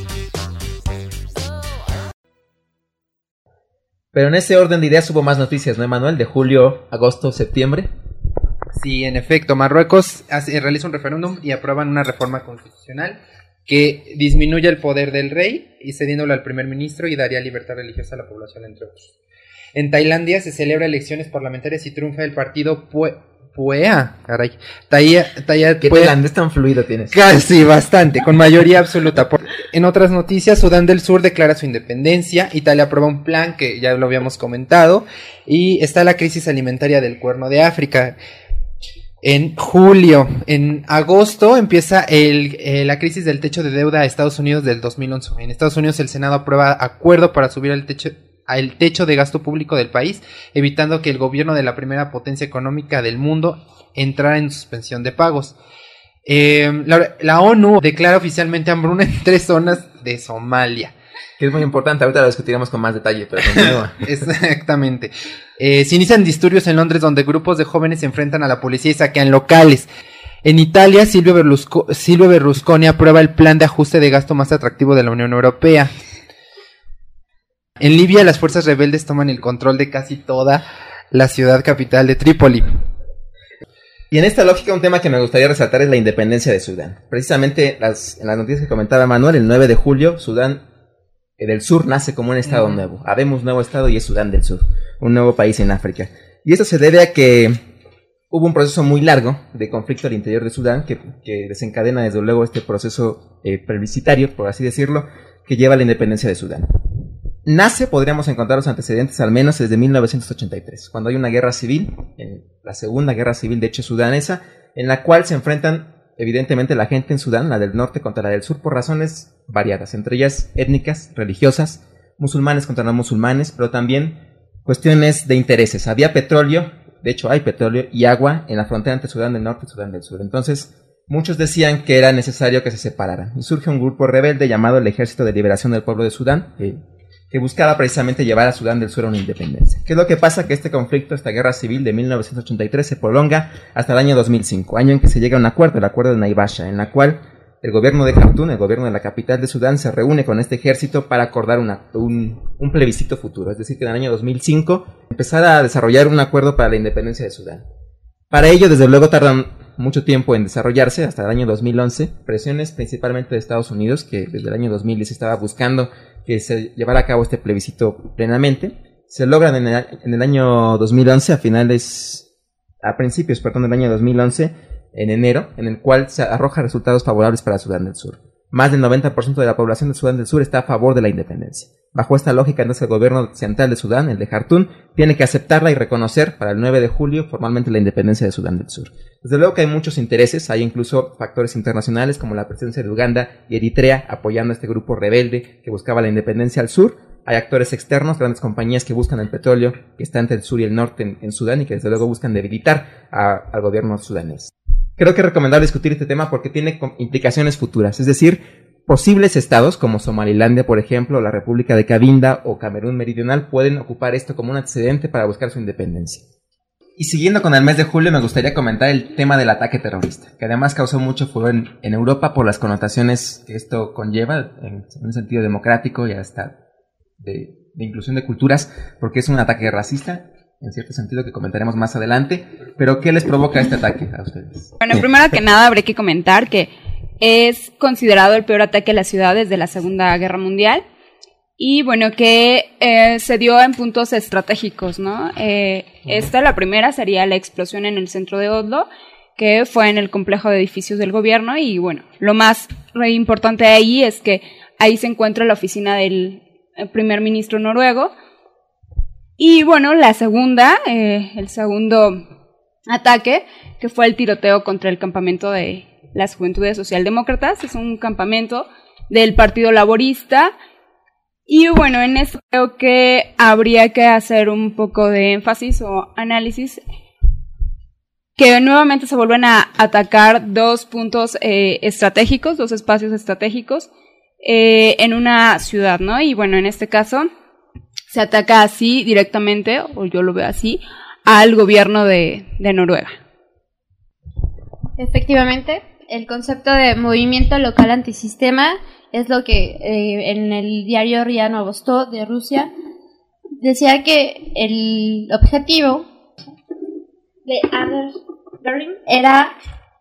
Pero en ese orden de ideas hubo más noticias, ¿no, Emanuel? De julio, agosto, septiembre. Sí, en efecto, Marruecos hace, realiza un referéndum y aprueban una reforma constitucional que disminuye el poder del rey y cediéndolo al primer ministro y daría libertad religiosa a la población, entre otros. En Tailandia se celebra elecciones parlamentarias y triunfa el partido Pheu Puea, caray. Taya, Taya, ¿Qué holandés tan fluido tienes? Casi, bastante, con mayoría absoluta. Por... En otras noticias, Sudán del Sur declara su independencia, Italia aprueba un plan que ya lo habíamos comentado, y está la crisis alimentaria del Cuerno de África. En julio, en agosto empieza el, eh, la crisis del techo de deuda a Estados Unidos del dos mil once. En Estados Unidos el Senado aprueba acuerdo para subir el techo el techo de gasto público del país, evitando que el gobierno de la primera potencia económica del mundo entrara en suspensión de pagos. Eh, la, la ONU declara oficialmente hambruna en tres zonas de Somalia. Que es muy importante, ahorita lo discutiremos con más detalle, pero continúa. Exactamente. Eh, se inician disturbios en Londres donde grupos de jóvenes se enfrentan a la policía y saquean locales. En Italia, Silvio, Berlusco, Silvio Berlusconi aprueba el plan de ajuste de gasto más atractivo de la Unión Europea. En Libia, las fuerzas rebeldes toman el control de casi toda la ciudad capital de Trípoli. Y en esta lógica, un tema que me gustaría resaltar es la independencia de Sudán. Precisamente las, en las noticias que comentaba Manuel, el nueve de julio, Sudán del Sur nace como un estado uh-huh. nuevo. Habemos nuevo estado y es Sudán del Sur, un nuevo país en África. Y esto se debe a que hubo un proceso muy largo de conflicto al interior de Sudán que, que desencadena desde luego este proceso eh, plebiscitario, por así decirlo, que lleva a la independencia de Sudán. Nace, podríamos encontrar los antecedentes al menos desde mil novecientos ochenta y tres, cuando hay una guerra civil, en la segunda guerra civil de hecho sudanesa, en la cual se enfrentan evidentemente la gente en Sudán, la del norte contra la del sur, por razones variadas, entre ellas étnicas, religiosas, musulmanes contra no musulmanes, pero también cuestiones de intereses. Había petróleo, de hecho hay petróleo y agua en la frontera entre Sudán del norte y Sudán del sur. Entonces, muchos decían que era necesario que se separaran. Y surge un grupo rebelde llamado el Ejército de Liberación del Pueblo de Sudán, que, que buscaba precisamente llevar a Sudán del Sur a una independencia. ¿Qué es lo que pasa? Que este conflicto, esta guerra civil de mil novecientos ochenta y tres se prolonga hasta el año dos mil cinco, año en que se llega a un acuerdo, el acuerdo de Naivasha, en la cual el gobierno de Jartum, el gobierno de la capital de Sudán, se reúne con este ejército para acordar una, un, un plebiscito futuro. Es decir, que en el año dos mil cinco empezar a desarrollar un acuerdo para la independencia de Sudán. Para ello, desde luego, tardan mucho tiempo en desarrollarse, hasta el año dos mil once, presiones principalmente de Estados Unidos, que desde el año dos mil diez estaba buscando que se llevara a cabo este plebiscito plenamente. Se logran en el, en el año dos mil once, a finales, a principios, perdón, del año dos mil once, en enero, en el cual se arroja resultados favorables para Sudán del Sur. Más del noventa por ciento de la población de Sudán del Sur está a favor de la independencia. Bajo esta lógica, entonces, el gobierno central de Sudán, el de Jartum, tiene que aceptarla y reconocer para el nueve de julio formalmente la independencia de Sudán del Sur. Desde luego que hay muchos intereses, hay incluso factores internacionales como la presencia de Uganda y Eritrea apoyando a este grupo rebelde que buscaba la independencia al sur. Hay actores externos, grandes compañías que buscan el petróleo que está entre el sur y el norte en, en Sudán y que desde luego buscan debilitar a, al gobierno sudanés. Creo que es recomendable discutir este tema porque tiene implicaciones futuras, es decir, posibles estados como Somalilandia, por ejemplo, la República de Cabinda o Camerún Meridional pueden ocupar esto como un antecedente para buscar su independencia. Y siguiendo con el mes de julio, me gustaría comentar el tema del ataque terrorista, que además causó mucho furor en, en Europa por las connotaciones que esto conlleva, en, en un sentido democrático y hasta de, de inclusión de culturas, porque es un ataque racista, en cierto sentido que comentaremos más adelante. Pero ¿qué les provoca este ataque a ustedes? Bueno, primero que nada habría que comentar que es considerado el peor ataque a la ciudad desde la Segunda Guerra Mundial. Y bueno, que eh, se dio en puntos estratégicos, ¿no? Eh, esta, la primera, sería la explosión en el centro de Oslo, que fue en el complejo de edificios del gobierno. Y bueno, lo más importante de ahí es que ahí se encuentra la oficina del primer ministro noruego. Y bueno, la segunda, eh, el segundo ataque, que fue el tiroteo contra el campamento de las Juventudes Socialdemócratas. Es un campamento del Partido Laborista. Y bueno, en esto creo que habría que hacer un poco de énfasis o análisis, que nuevamente se vuelven a atacar dos puntos eh, estratégicos, dos espacios estratégicos eh, en una ciudad, ¿no? Y bueno, en este caso se ataca así directamente, o yo lo veo así, al gobierno de, de Noruega. Efectivamente, el concepto de movimiento local antisistema es lo que eh, en el diario R I A Novosti de Rusia decía que el objetivo de Anders Behring era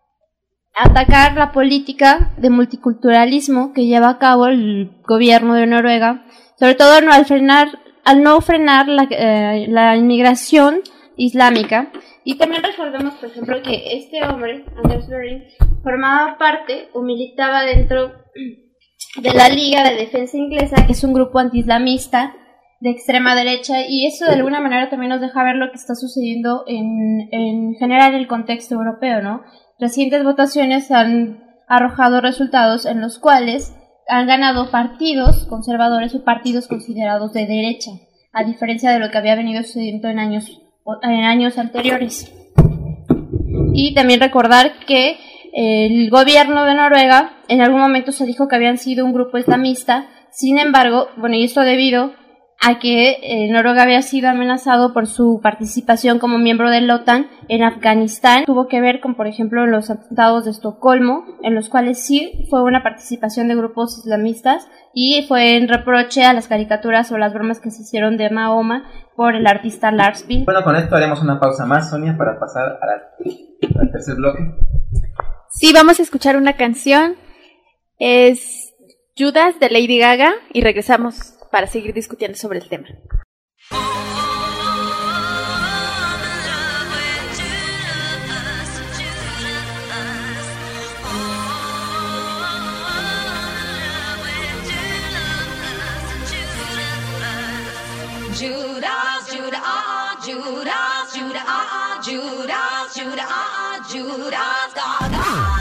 atacar la política de multiculturalismo que lleva a cabo el gobierno de Noruega, sobre todo no al frenar al no frenar la, eh, la inmigración islámica Y también recordemos, por ejemplo, que este hombre, Anders Behring, formaba parte o militaba dentro de la Liga de Defensa Inglesa, que es un grupo antiislamista de extrema derecha, y eso de alguna manera también nos deja ver lo que está sucediendo en, en general en el contexto europeo, ¿no? Recientes votaciones han arrojado resultados en los cuales han ganado partidos conservadores o partidos considerados de derecha, a diferencia de lo que había venido sucediendo en años en años anteriores. Y también recordar que el gobierno de Noruega en algún momento se dijo que habían sido un grupo islamista. Sin embargo, bueno, y esto debido a que eh, Noruega había sido amenazado por su participación como miembro de la OTAN en Afganistán. Tuvo que ver con, por ejemplo, los atentados de Estocolmo, en los cuales sí fue una participación de grupos islamistas, y fue en reproche a las caricaturas o las bromas que se hicieron de Mahoma por el artista Lars Vilks. Bueno, con esto haremos una pausa más, Sonia, para pasar a la, al tercer bloque. Sí, vamos a escuchar una canción. Es Judas de Lady Gaga y regresamos para seguir discutiendo sobre el tema. Judas, Judas, ah, ah, Judas, Judas, ah, ah, Judas, Judas, ah, ah, Judas, Gaga.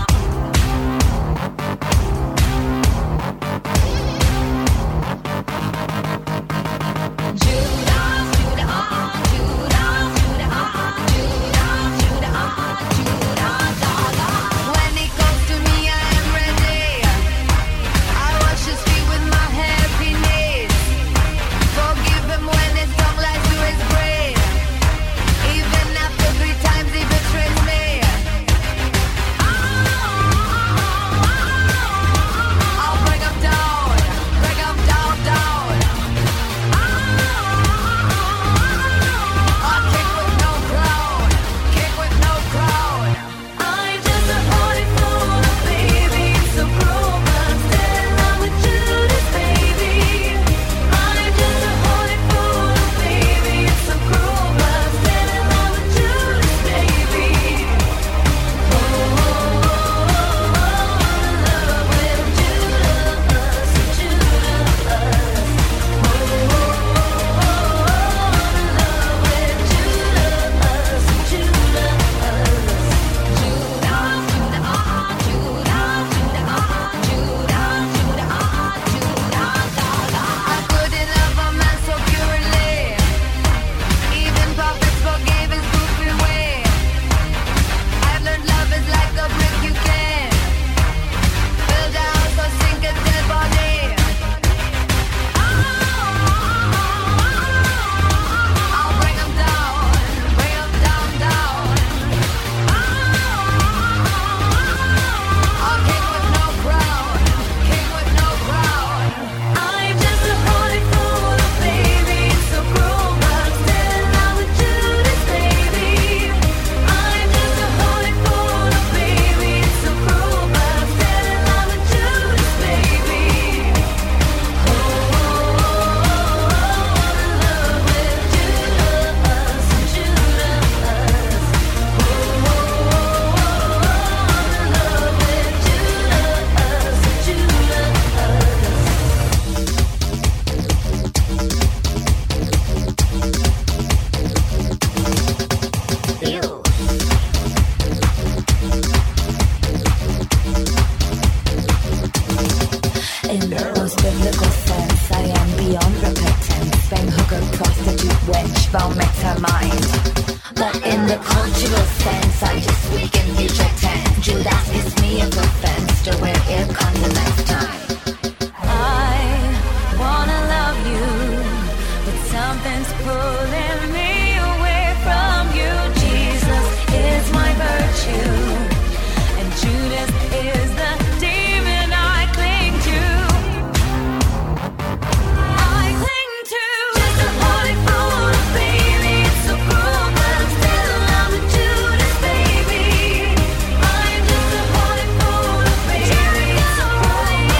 Judas,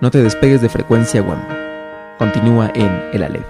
No te despegues de Frecuencia U A M. Continúa en El Aleph.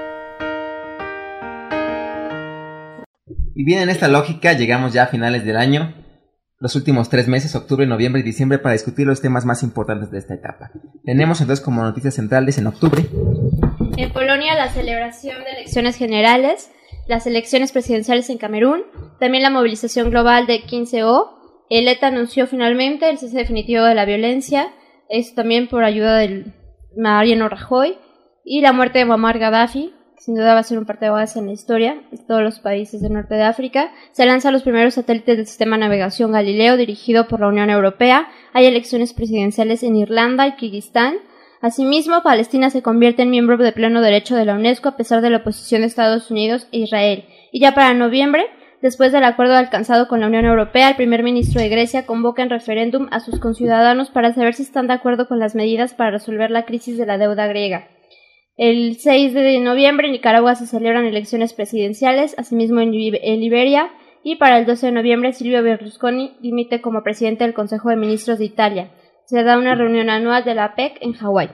Y bien, en esta lógica llegamos ya a finales del año, los últimos tres meses, octubre, noviembre y diciembre, para discutir los temas más importantes de esta etapa. Tenemos entonces como noticias centrales en octubre. En Polonia, la celebración de elecciones generales, las elecciones presidenciales en Camerún, también la movilización global de quince O. El E T A anunció finalmente el cese definitivo de la violencia, esto también por ayuda del Mariano Rajoy, y la muerte de Muammar Gaddafi, que sin duda va a ser un parteaguas en la historia de todos los países del norte de África. Se lanzan los primeros satélites del sistema de navegación Galileo, dirigido por la Unión Europea. Hay elecciones presidenciales en Irlanda y Kirguistán. Asimismo, Palestina se convierte en miembro de pleno derecho de la UNESCO a pesar de la oposición de Estados Unidos e Israel. Y ya para noviembre, después del acuerdo alcanzado con la Unión Europea, el primer ministro de Grecia convoca en referéndum a sus conciudadanos para saber si están de acuerdo con las medidas para resolver la crisis de la deuda griega. El seis de noviembre en Nicaragua se celebran elecciones presidenciales, asimismo en, en Liberia, y para el doce de noviembre Silvio Berlusconi dimite como presidente del Consejo de Ministros de Italia. Se da una reunión anual de la P E C en Hawái.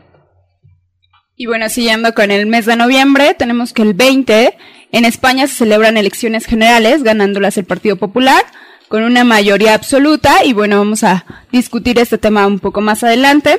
Y bueno, siguiendo con el mes de noviembre, tenemos que el veinte, en España se celebran elecciones generales, ganándolas el Partido Popular, con una mayoría absoluta, y bueno, vamos a discutir este tema un poco más adelante.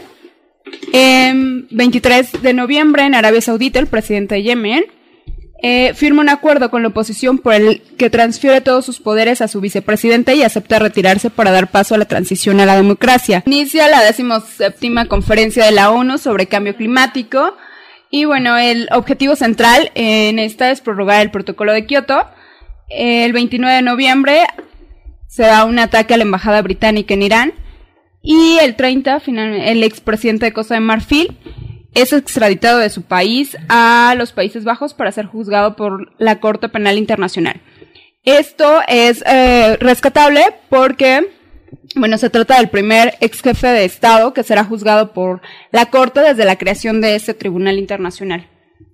El veintitrés de noviembre, en Arabia Saudita, el presidente de Yemen eh, firma un acuerdo con la oposición por el que transfiere todos sus poderes a su vicepresidente y acepta retirarse para dar paso a la transición a la democracia. Inicia la decimoséptima conferencia de la ONU sobre cambio climático. Y bueno, el objetivo central en esta es prorrogar el protocolo de Kioto. El veintinueve de noviembre se da un ataque a la embajada británica en Irán. Y el treinta, finalmente, el expresidente de Costa de Marfil es extraditado de su país a los Países Bajos para ser juzgado por la Corte Penal Internacional. Esto es eh, rescatable porque, bueno, se trata del primer ex jefe de Estado que será juzgado por la Corte desde la creación de este tribunal internacional.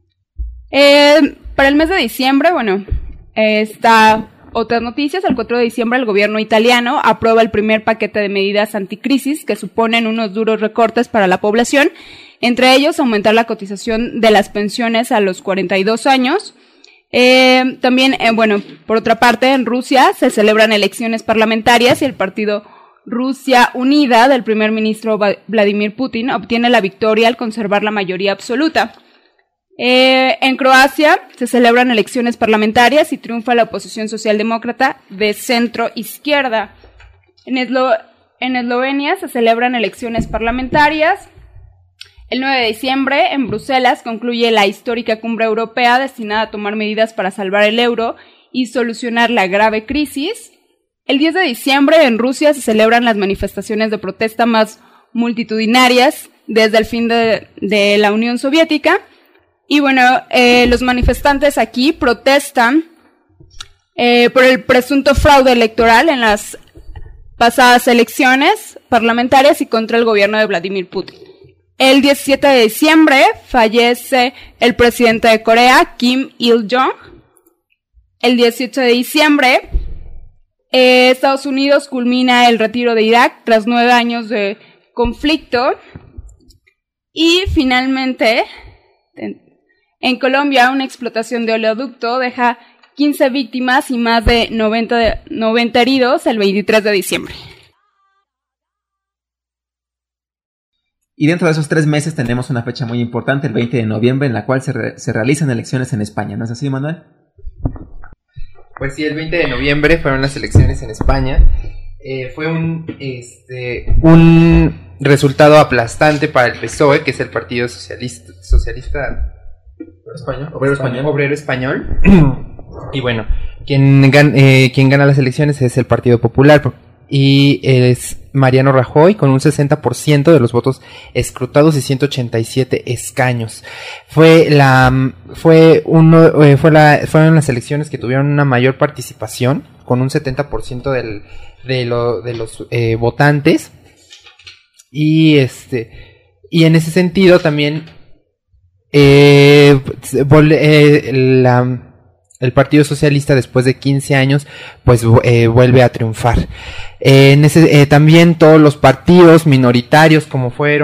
Eh, para el mes de diciembre, bueno, eh, está otras noticias. El cuatro de diciembre el gobierno italiano aprueba el primer paquete de medidas anticrisis que suponen unos duros recortes para la población, entre ellos aumentar la cotización de las pensiones a los cuarenta y dos años. Eh, también, eh, bueno, por otra parte, en Rusia se celebran elecciones parlamentarias y el partido Rusia Unida del primer ministro Vladimir Putin obtiene la victoria al conservar la mayoría absoluta. Eh, en Croacia se celebran elecciones parlamentarias y triunfa la oposición socialdemócrata de centro izquierda. En, Eslo- en Eslovenia se celebran elecciones parlamentarias. El nueve de diciembre en Bruselas concluye la histórica cumbre europea destinada a tomar medidas para salvar el euro y solucionar la grave crisis. El diez de diciembre en Rusia se celebran las manifestaciones de protesta más multitudinarias desde el fin de, de la Unión Soviética. Y bueno, eh, los manifestantes aquí protestan eh, por el presunto fraude electoral en las pasadas elecciones parlamentarias y contra el gobierno de Vladimir Putin. El diecisiete de diciembre fallece el presidente de Corea, Kim Il-jong. El dieciocho de diciembre, eh, Estados Unidos culmina el retiro de Irak tras nueve años de conflicto. Y finalmente, en Colombia, una explotación de oleoducto deja quince víctimas y más de noventa, noventa heridos el veintitrés de diciembre. Y dentro de esos tres meses tenemos una fecha muy importante, el veinte de noviembre, en la cual se, re- se realizan elecciones en España. ¿No es así, Manuel? Pues sí, el veinte de noviembre fueron las elecciones en España. Eh, fue un, este, un resultado aplastante para el P S O E, que es el Partido Socialista, Socialista Español, Obrero Español. Obrero Español. Y bueno, quien, gan, eh, quien gana las elecciones es el Partido Popular. Y es Mariano Rajoy con un sesenta por ciento de los votos escrutados y ciento ochenta y siete escaños. Fue la fue uno eh, fue la fueron las elecciones que tuvieron una mayor participación con un setenta por ciento del de lo, de los eh, votantes. Y este y en ese sentido también eh, eh, la el Partido Socialista, después de quince años, pues eh, vuelve a triunfar. Eh, en ese, eh, también todos los partidos minoritarios, como fueron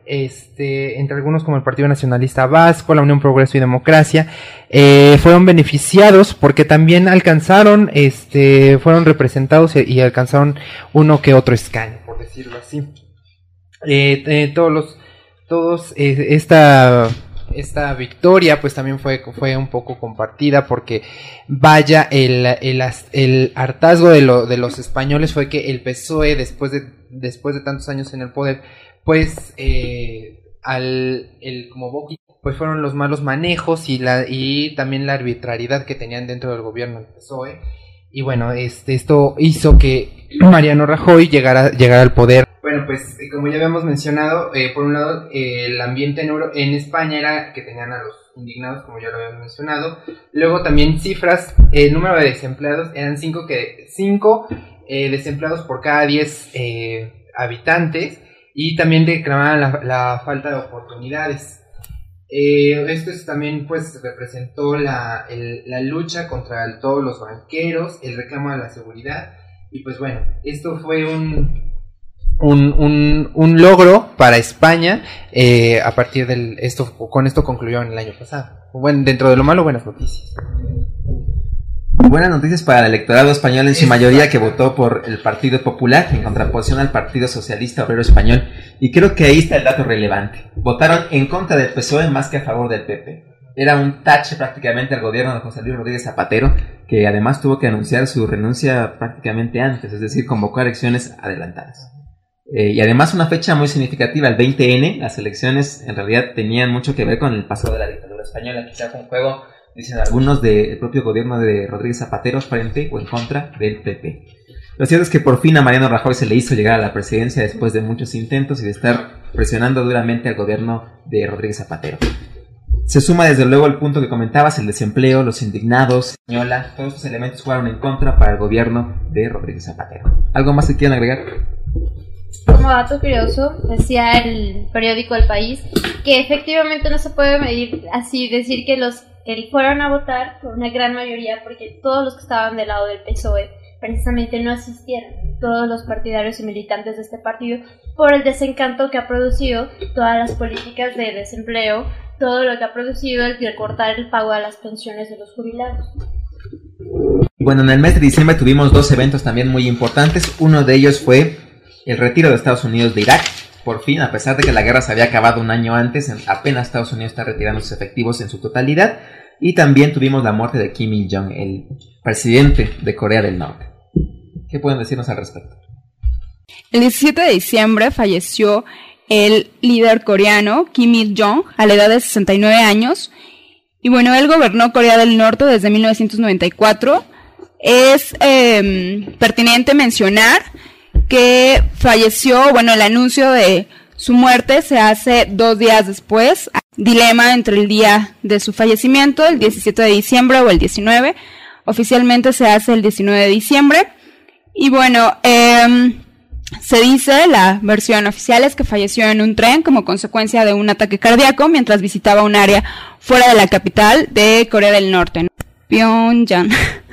este, entre algunos como el Partido Nacionalista Vasco, la Unión Progreso y Democracia, eh, fueron beneficiados porque también alcanzaron, este, fueron representados y, y alcanzaron uno que otro escaño, por decirlo así. Eh, eh, todos los, todos, eh, esta, esta victoria pues también fue, fue un poco compartida porque vaya, el, el, el hartazgo de, lo, de los españoles fue que el P S O E después de, después de tantos años en el poder, pues eh, al el como Boqui, pues fueron los malos manejos y la y también la arbitrariedad que tenían dentro del gobierno del P S O E, y bueno, este esto hizo que Mariano Rajoy llegara llegara al poder. Bueno, pues como ya habíamos mencionado, eh, por un lado eh, el ambiente en, Euro, en España era que tenían a los indignados, como ya lo habíamos mencionado. Luego también cifras, el número de desempleados eran cinco que cinco eh, desempleados por cada diez eh, habitantes. Y también reclamaban la, la falta de oportunidades. Eh, esto es, también pues representó la, el, la lucha contra el, todos los banqueros, el reclamo a la seguridad. Y pues bueno, esto fue un, un, un, un logro para España. Eh, a partir del esto con esto concluyó en el año pasado. Bueno, dentro de lo malo, buenas noticias. Buenas noticias para el electorado español en su mayoría que votó por el Partido Popular en contraposición al Partido Socialista Obrero Español, y creo que ahí está el dato relevante. Votaron en contra del P S O E más que a favor del P P. Era un tache prácticamente al gobierno de José Luis Rodríguez Zapatero, que además tuvo que anunciar su renuncia prácticamente antes, es decir, convocó elecciones adelantadas. Eh, y además una fecha muy significativa, el veinte ene, las elecciones en realidad tenían mucho que ver con el pasado de la dictadura española, quizá fue un juego, dicen algunos, del propio gobierno de Rodríguez Zapatero frente o en contra del P P. Lo cierto es que por fin a Mariano Rajoy se le hizo llegar a la presidencia después de muchos intentos y de estar presionando duramente al gobierno de Rodríguez Zapatero. Se suma desde luego el punto que comentabas, el desempleo, los indignados, Española, todos estos elementos jugaron en contra para el gobierno de Rodríguez Zapatero. ¿Algo más que quieran agregar? Como dato curioso, decía el periódico El País que efectivamente no se puede medir así, decir que los que fueron a votar por una gran mayoría, porque todos los que estaban del lado del P S O E precisamente no asistieron, todos los partidarios y militantes de este partido, por el desencanto que ha producido todas las políticas de desempleo, todo lo que ha producido el recortar el pago a las pensiones de los jubilados. Bueno, en el mes de diciembre tuvimos dos eventos también muy importantes. Uno de ellos fue el retiro de Estados Unidos de Irak. Por fin, a pesar de que la guerra se había acabado un año antes, apenas Estados Unidos está retirando sus efectivos en su totalidad. Y también tuvimos la muerte de Kim Il-jong, el presidente de Corea del Norte. ¿Qué pueden decirnos al respecto? El diecisiete de diciembre falleció el líder coreano Kim Il-jong a la edad de sesenta y nueve años. Y bueno, él gobernó Corea del Norte desde mil novecientos noventa y cuatro. Es eh, pertinente mencionar que falleció, bueno, el anuncio de su muerte se hace dos días después. Dilema entre el día de su fallecimiento, el diecisiete de diciembre o el diecinueve. Oficialmente se hace el diecinueve de diciembre. Y bueno, eh, se dice, la versión oficial es que falleció en un tren como consecuencia de un ataque cardíaco mientras visitaba un área fuera de la capital de Corea del Norte, ¿no? Pyongyang.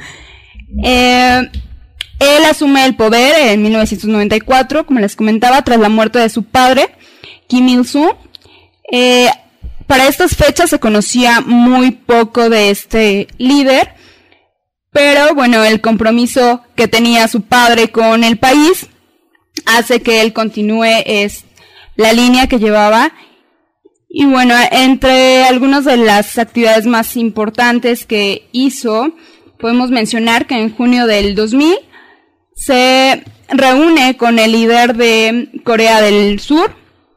eh, él asume el poder en mil novecientos noventa y cuatro, como les comentaba, tras la muerte de su padre, Kim Il-sung. Eh, para estas fechas se conocía muy poco de este líder, pero bueno, el compromiso que tenía su padre con el país hace que él continúe es la línea que llevaba. Y bueno, entre algunas de las actividades más importantes que hizo, podemos mencionar que en junio del dos mil se reúne con el líder de Corea del Sur,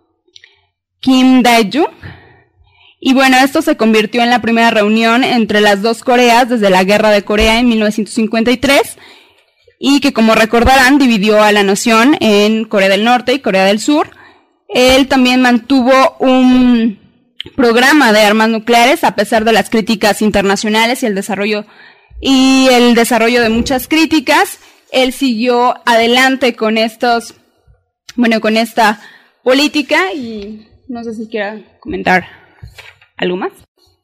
Kim Dae-jung. Y bueno, esto se convirtió en la primera reunión entre las dos Coreas desde la Guerra de Corea en mil novecientos cincuenta y tres, y que, como recordarán, dividió a la nación en Corea del Norte y Corea del Sur. Él también mantuvo un programa de armas nucleares a pesar de las críticas internacionales y el desarrollo y el desarrollo de muchas críticas. Él siguió adelante con estos, bueno, con esta política, y no sé si quiera comentar algo más.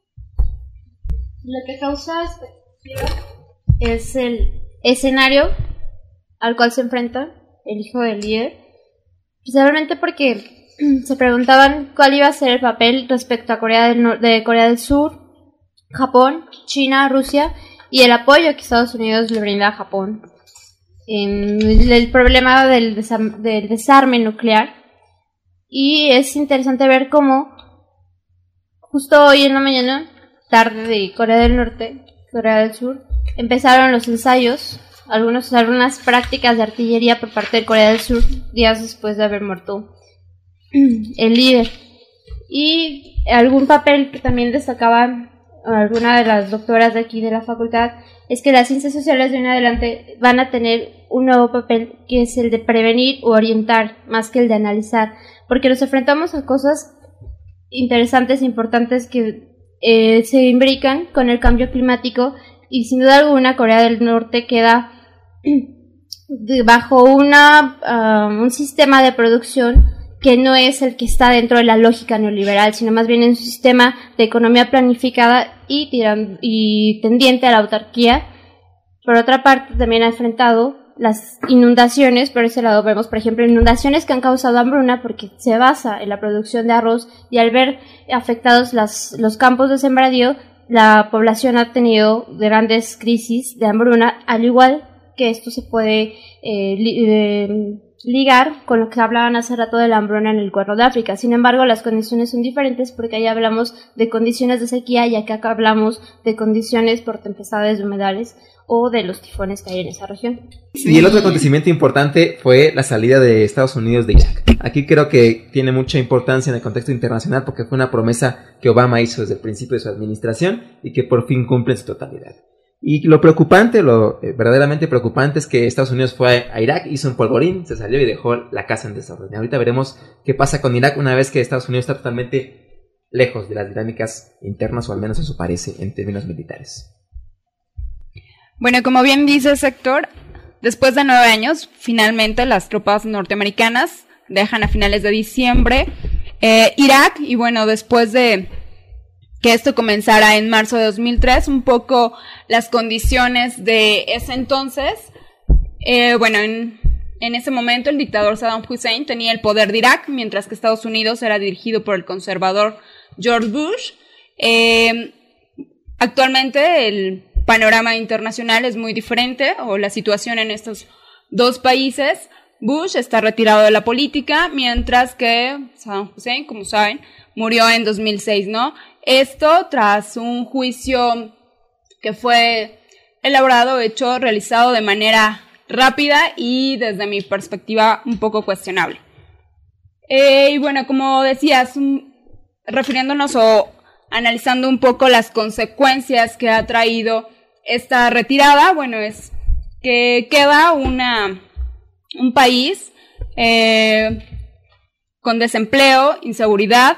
Lo que causa expectativa es el escenario al cual se enfrenta el hijo del líder, principalmente porque se preguntaban cuál iba a ser el papel respecto a Corea del, Nor- de Corea del Sur, Japón, China, Rusia y el apoyo que Estados Unidos le brinda a Japón en el problema del, desam- del desarme nuclear. Y es interesante ver cómo justo hoy en la mañana, tarde de Corea del Norte, Corea del Sur, empezaron los ensayos, algunos, algunas prácticas de artillería por parte de Corea del Sur, días después de haber muerto el líder. Y algún papel que también destacaba alguna de las doctoras de aquí de la facultad es que las ciencias sociales de en adelante van a tener un nuevo papel, que es el de prevenir o orientar más que el de analizar, porque nos enfrentamos a cosas interesantes e importantes que eh, se imbrican con el cambio climático, y sin duda alguna Corea del Norte queda bajo una um, un sistema de producción que no es el que está dentro de la lógica neoliberal, sino más bien en un sistema de economía planificada y, tiran, y tendiente a la autarquía. Por otra parte, también ha enfrentado las inundaciones. Por ese lado vemos, por ejemplo, inundaciones que han causado hambruna porque se basa en la producción de arroz, y al ver afectados las, los campos de sembradío, la población ha tenido grandes crisis de hambruna, al igual que esto se puede eh, li, eh, ligar con lo que hablaban hace rato de la hambruna en el Cuerno de África. Sin embargo, las condiciones son diferentes porque ahí hablamos de condiciones de sequía y acá hablamos de condiciones por tempestades humedales o de los tifones que hay en esa región. Y el otro acontecimiento importante fue la salida de Estados Unidos de Irak. Aquí creo que tiene mucha importancia en el contexto internacional porque fue una promesa que Obama hizo desde el principio de su administración y que por fin cumple en su totalidad. Y lo preocupante, lo eh, verdaderamente preocupante es que Estados Unidos fue a Irak, hizo un polvorín, se salió y dejó la casa en desorden. Ahorita veremos qué pasa con Irak una vez que Estados Unidos está totalmente lejos de las dinámicas internas, o al menos eso parece en términos militares. Bueno, como bien dice Héctor, después de nueve años, finalmente las tropas norteamericanas dejan a finales de diciembre eh, Irak, y bueno, después de que esto comenzara en marzo de dos mil tres, un poco las condiciones de ese entonces, eh, bueno, en, en ese momento el dictador Saddam Hussein tenía el poder de Irak, mientras que Estados Unidos era dirigido por el conservador George Bush. Eh, actualmente el panorama internacional es muy diferente, o la situación en estos dos países. Bush está retirado de la política, mientras que Saddam Hussein, como saben, murió en dos mil seis, ¿no? Esto tras un juicio que fue elaborado, hecho, realizado de manera rápida y desde mi perspectiva un poco cuestionable. Eh, y bueno, como decías, un, refiriéndonos o analizando un poco las consecuencias que ha traído esta retirada, bueno, es que queda una, un país eh, con desempleo, inseguridad,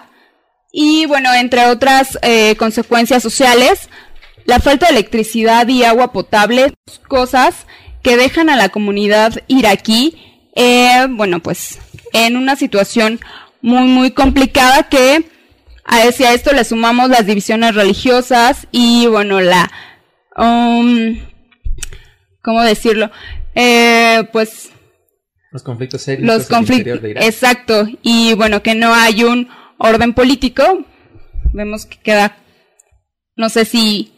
y bueno, entre otras eh, consecuencias sociales, la falta de electricidad y agua potable, cosas que dejan a la comunidad iraquí, eh, bueno, pues en una situación muy, muy complicada, que hacia esto le sumamos las divisiones religiosas y bueno, la, um, ¿cómo decirlo? Eh, pues los conflictos serios. Los conflictos, de Irak. Exacto, y bueno, que no hay un orden político. Vemos que queda, no sé si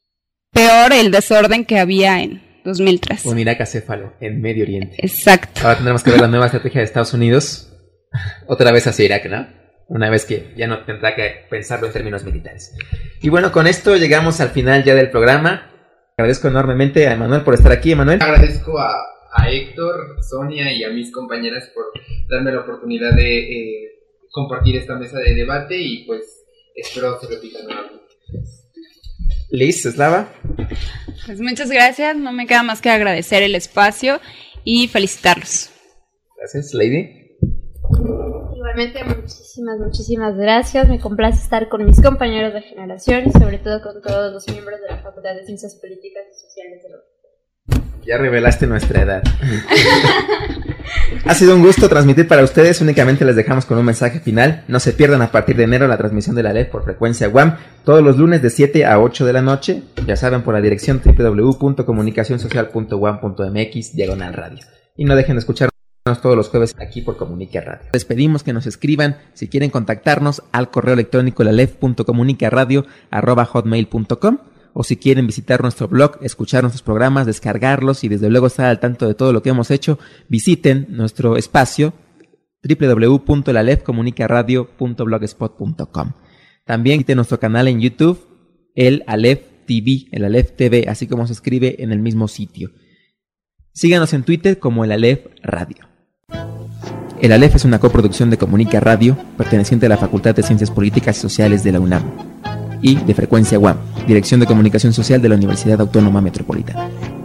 peor el desorden que había en dos mil tres. Un Irak acéfalo en Medio Oriente. Exacto. Ahora tendremos que ver la nueva estrategia de Estados Unidos, otra vez hacia Irak, ¿no? Una vez que ya no tendrá que pensarlo en términos militares. Y bueno, con esto llegamos al final ya del programa. Agradezco enormemente a Emanuel por estar aquí. Emanuel. Agradezco a, a Héctor, Sonia y a mis compañeras por darme la oportunidad de eh, compartir esta mesa de debate, y pues espero se repita nuevamente. Liz, Slava. Pues muchas gracias, no me queda más que agradecer el espacio y felicitarlos. Gracias, Lady. Igualmente, muchísimas, muchísimas gracias. Me complace estar con mis compañeros de generación y sobre todo con todos los miembros de la Facultad de Ciencias Políticas y Sociales de la U N A M. Ya revelaste nuestra edad. Ha sido un gusto transmitir para ustedes. Únicamente les dejamos con un mensaje final. No se pierdan a partir de enero la transmisión de la L E P por frecuencia U A M, todos los lunes de siete a ocho de la noche. Ya saben, por la dirección doble u doble u doble u punto comunicación social punto u a m punto m x diagonal radio. Y no dejen de escuchar Todos los jueves aquí por Comunica Radio. Les pedimos que nos escriban si quieren contactarnos al correo electrónico lalef punto comunicaradio arroba hotmail punto com, o si quieren visitar nuestro blog, escuchar nuestros programas, descargarlos y desde luego estar al tanto de todo lo que hemos hecho, visiten nuestro espacio doble u doble u doble u punto lalef comunicaradio punto blogspot punto com. También visiten nuestro canal en YouTube, el Aleph T V, el Aleph T V, así como se escribe en el mismo sitio. Síganos en Twitter como el Aleph Radio. El Aleph es una coproducción de Comunica Radio, perteneciente a la Facultad de Ciencias Políticas y Sociales de la UNAM, y de Frecuencia U A M, Dirección de Comunicación Social de la Universidad Autónoma Metropolitana.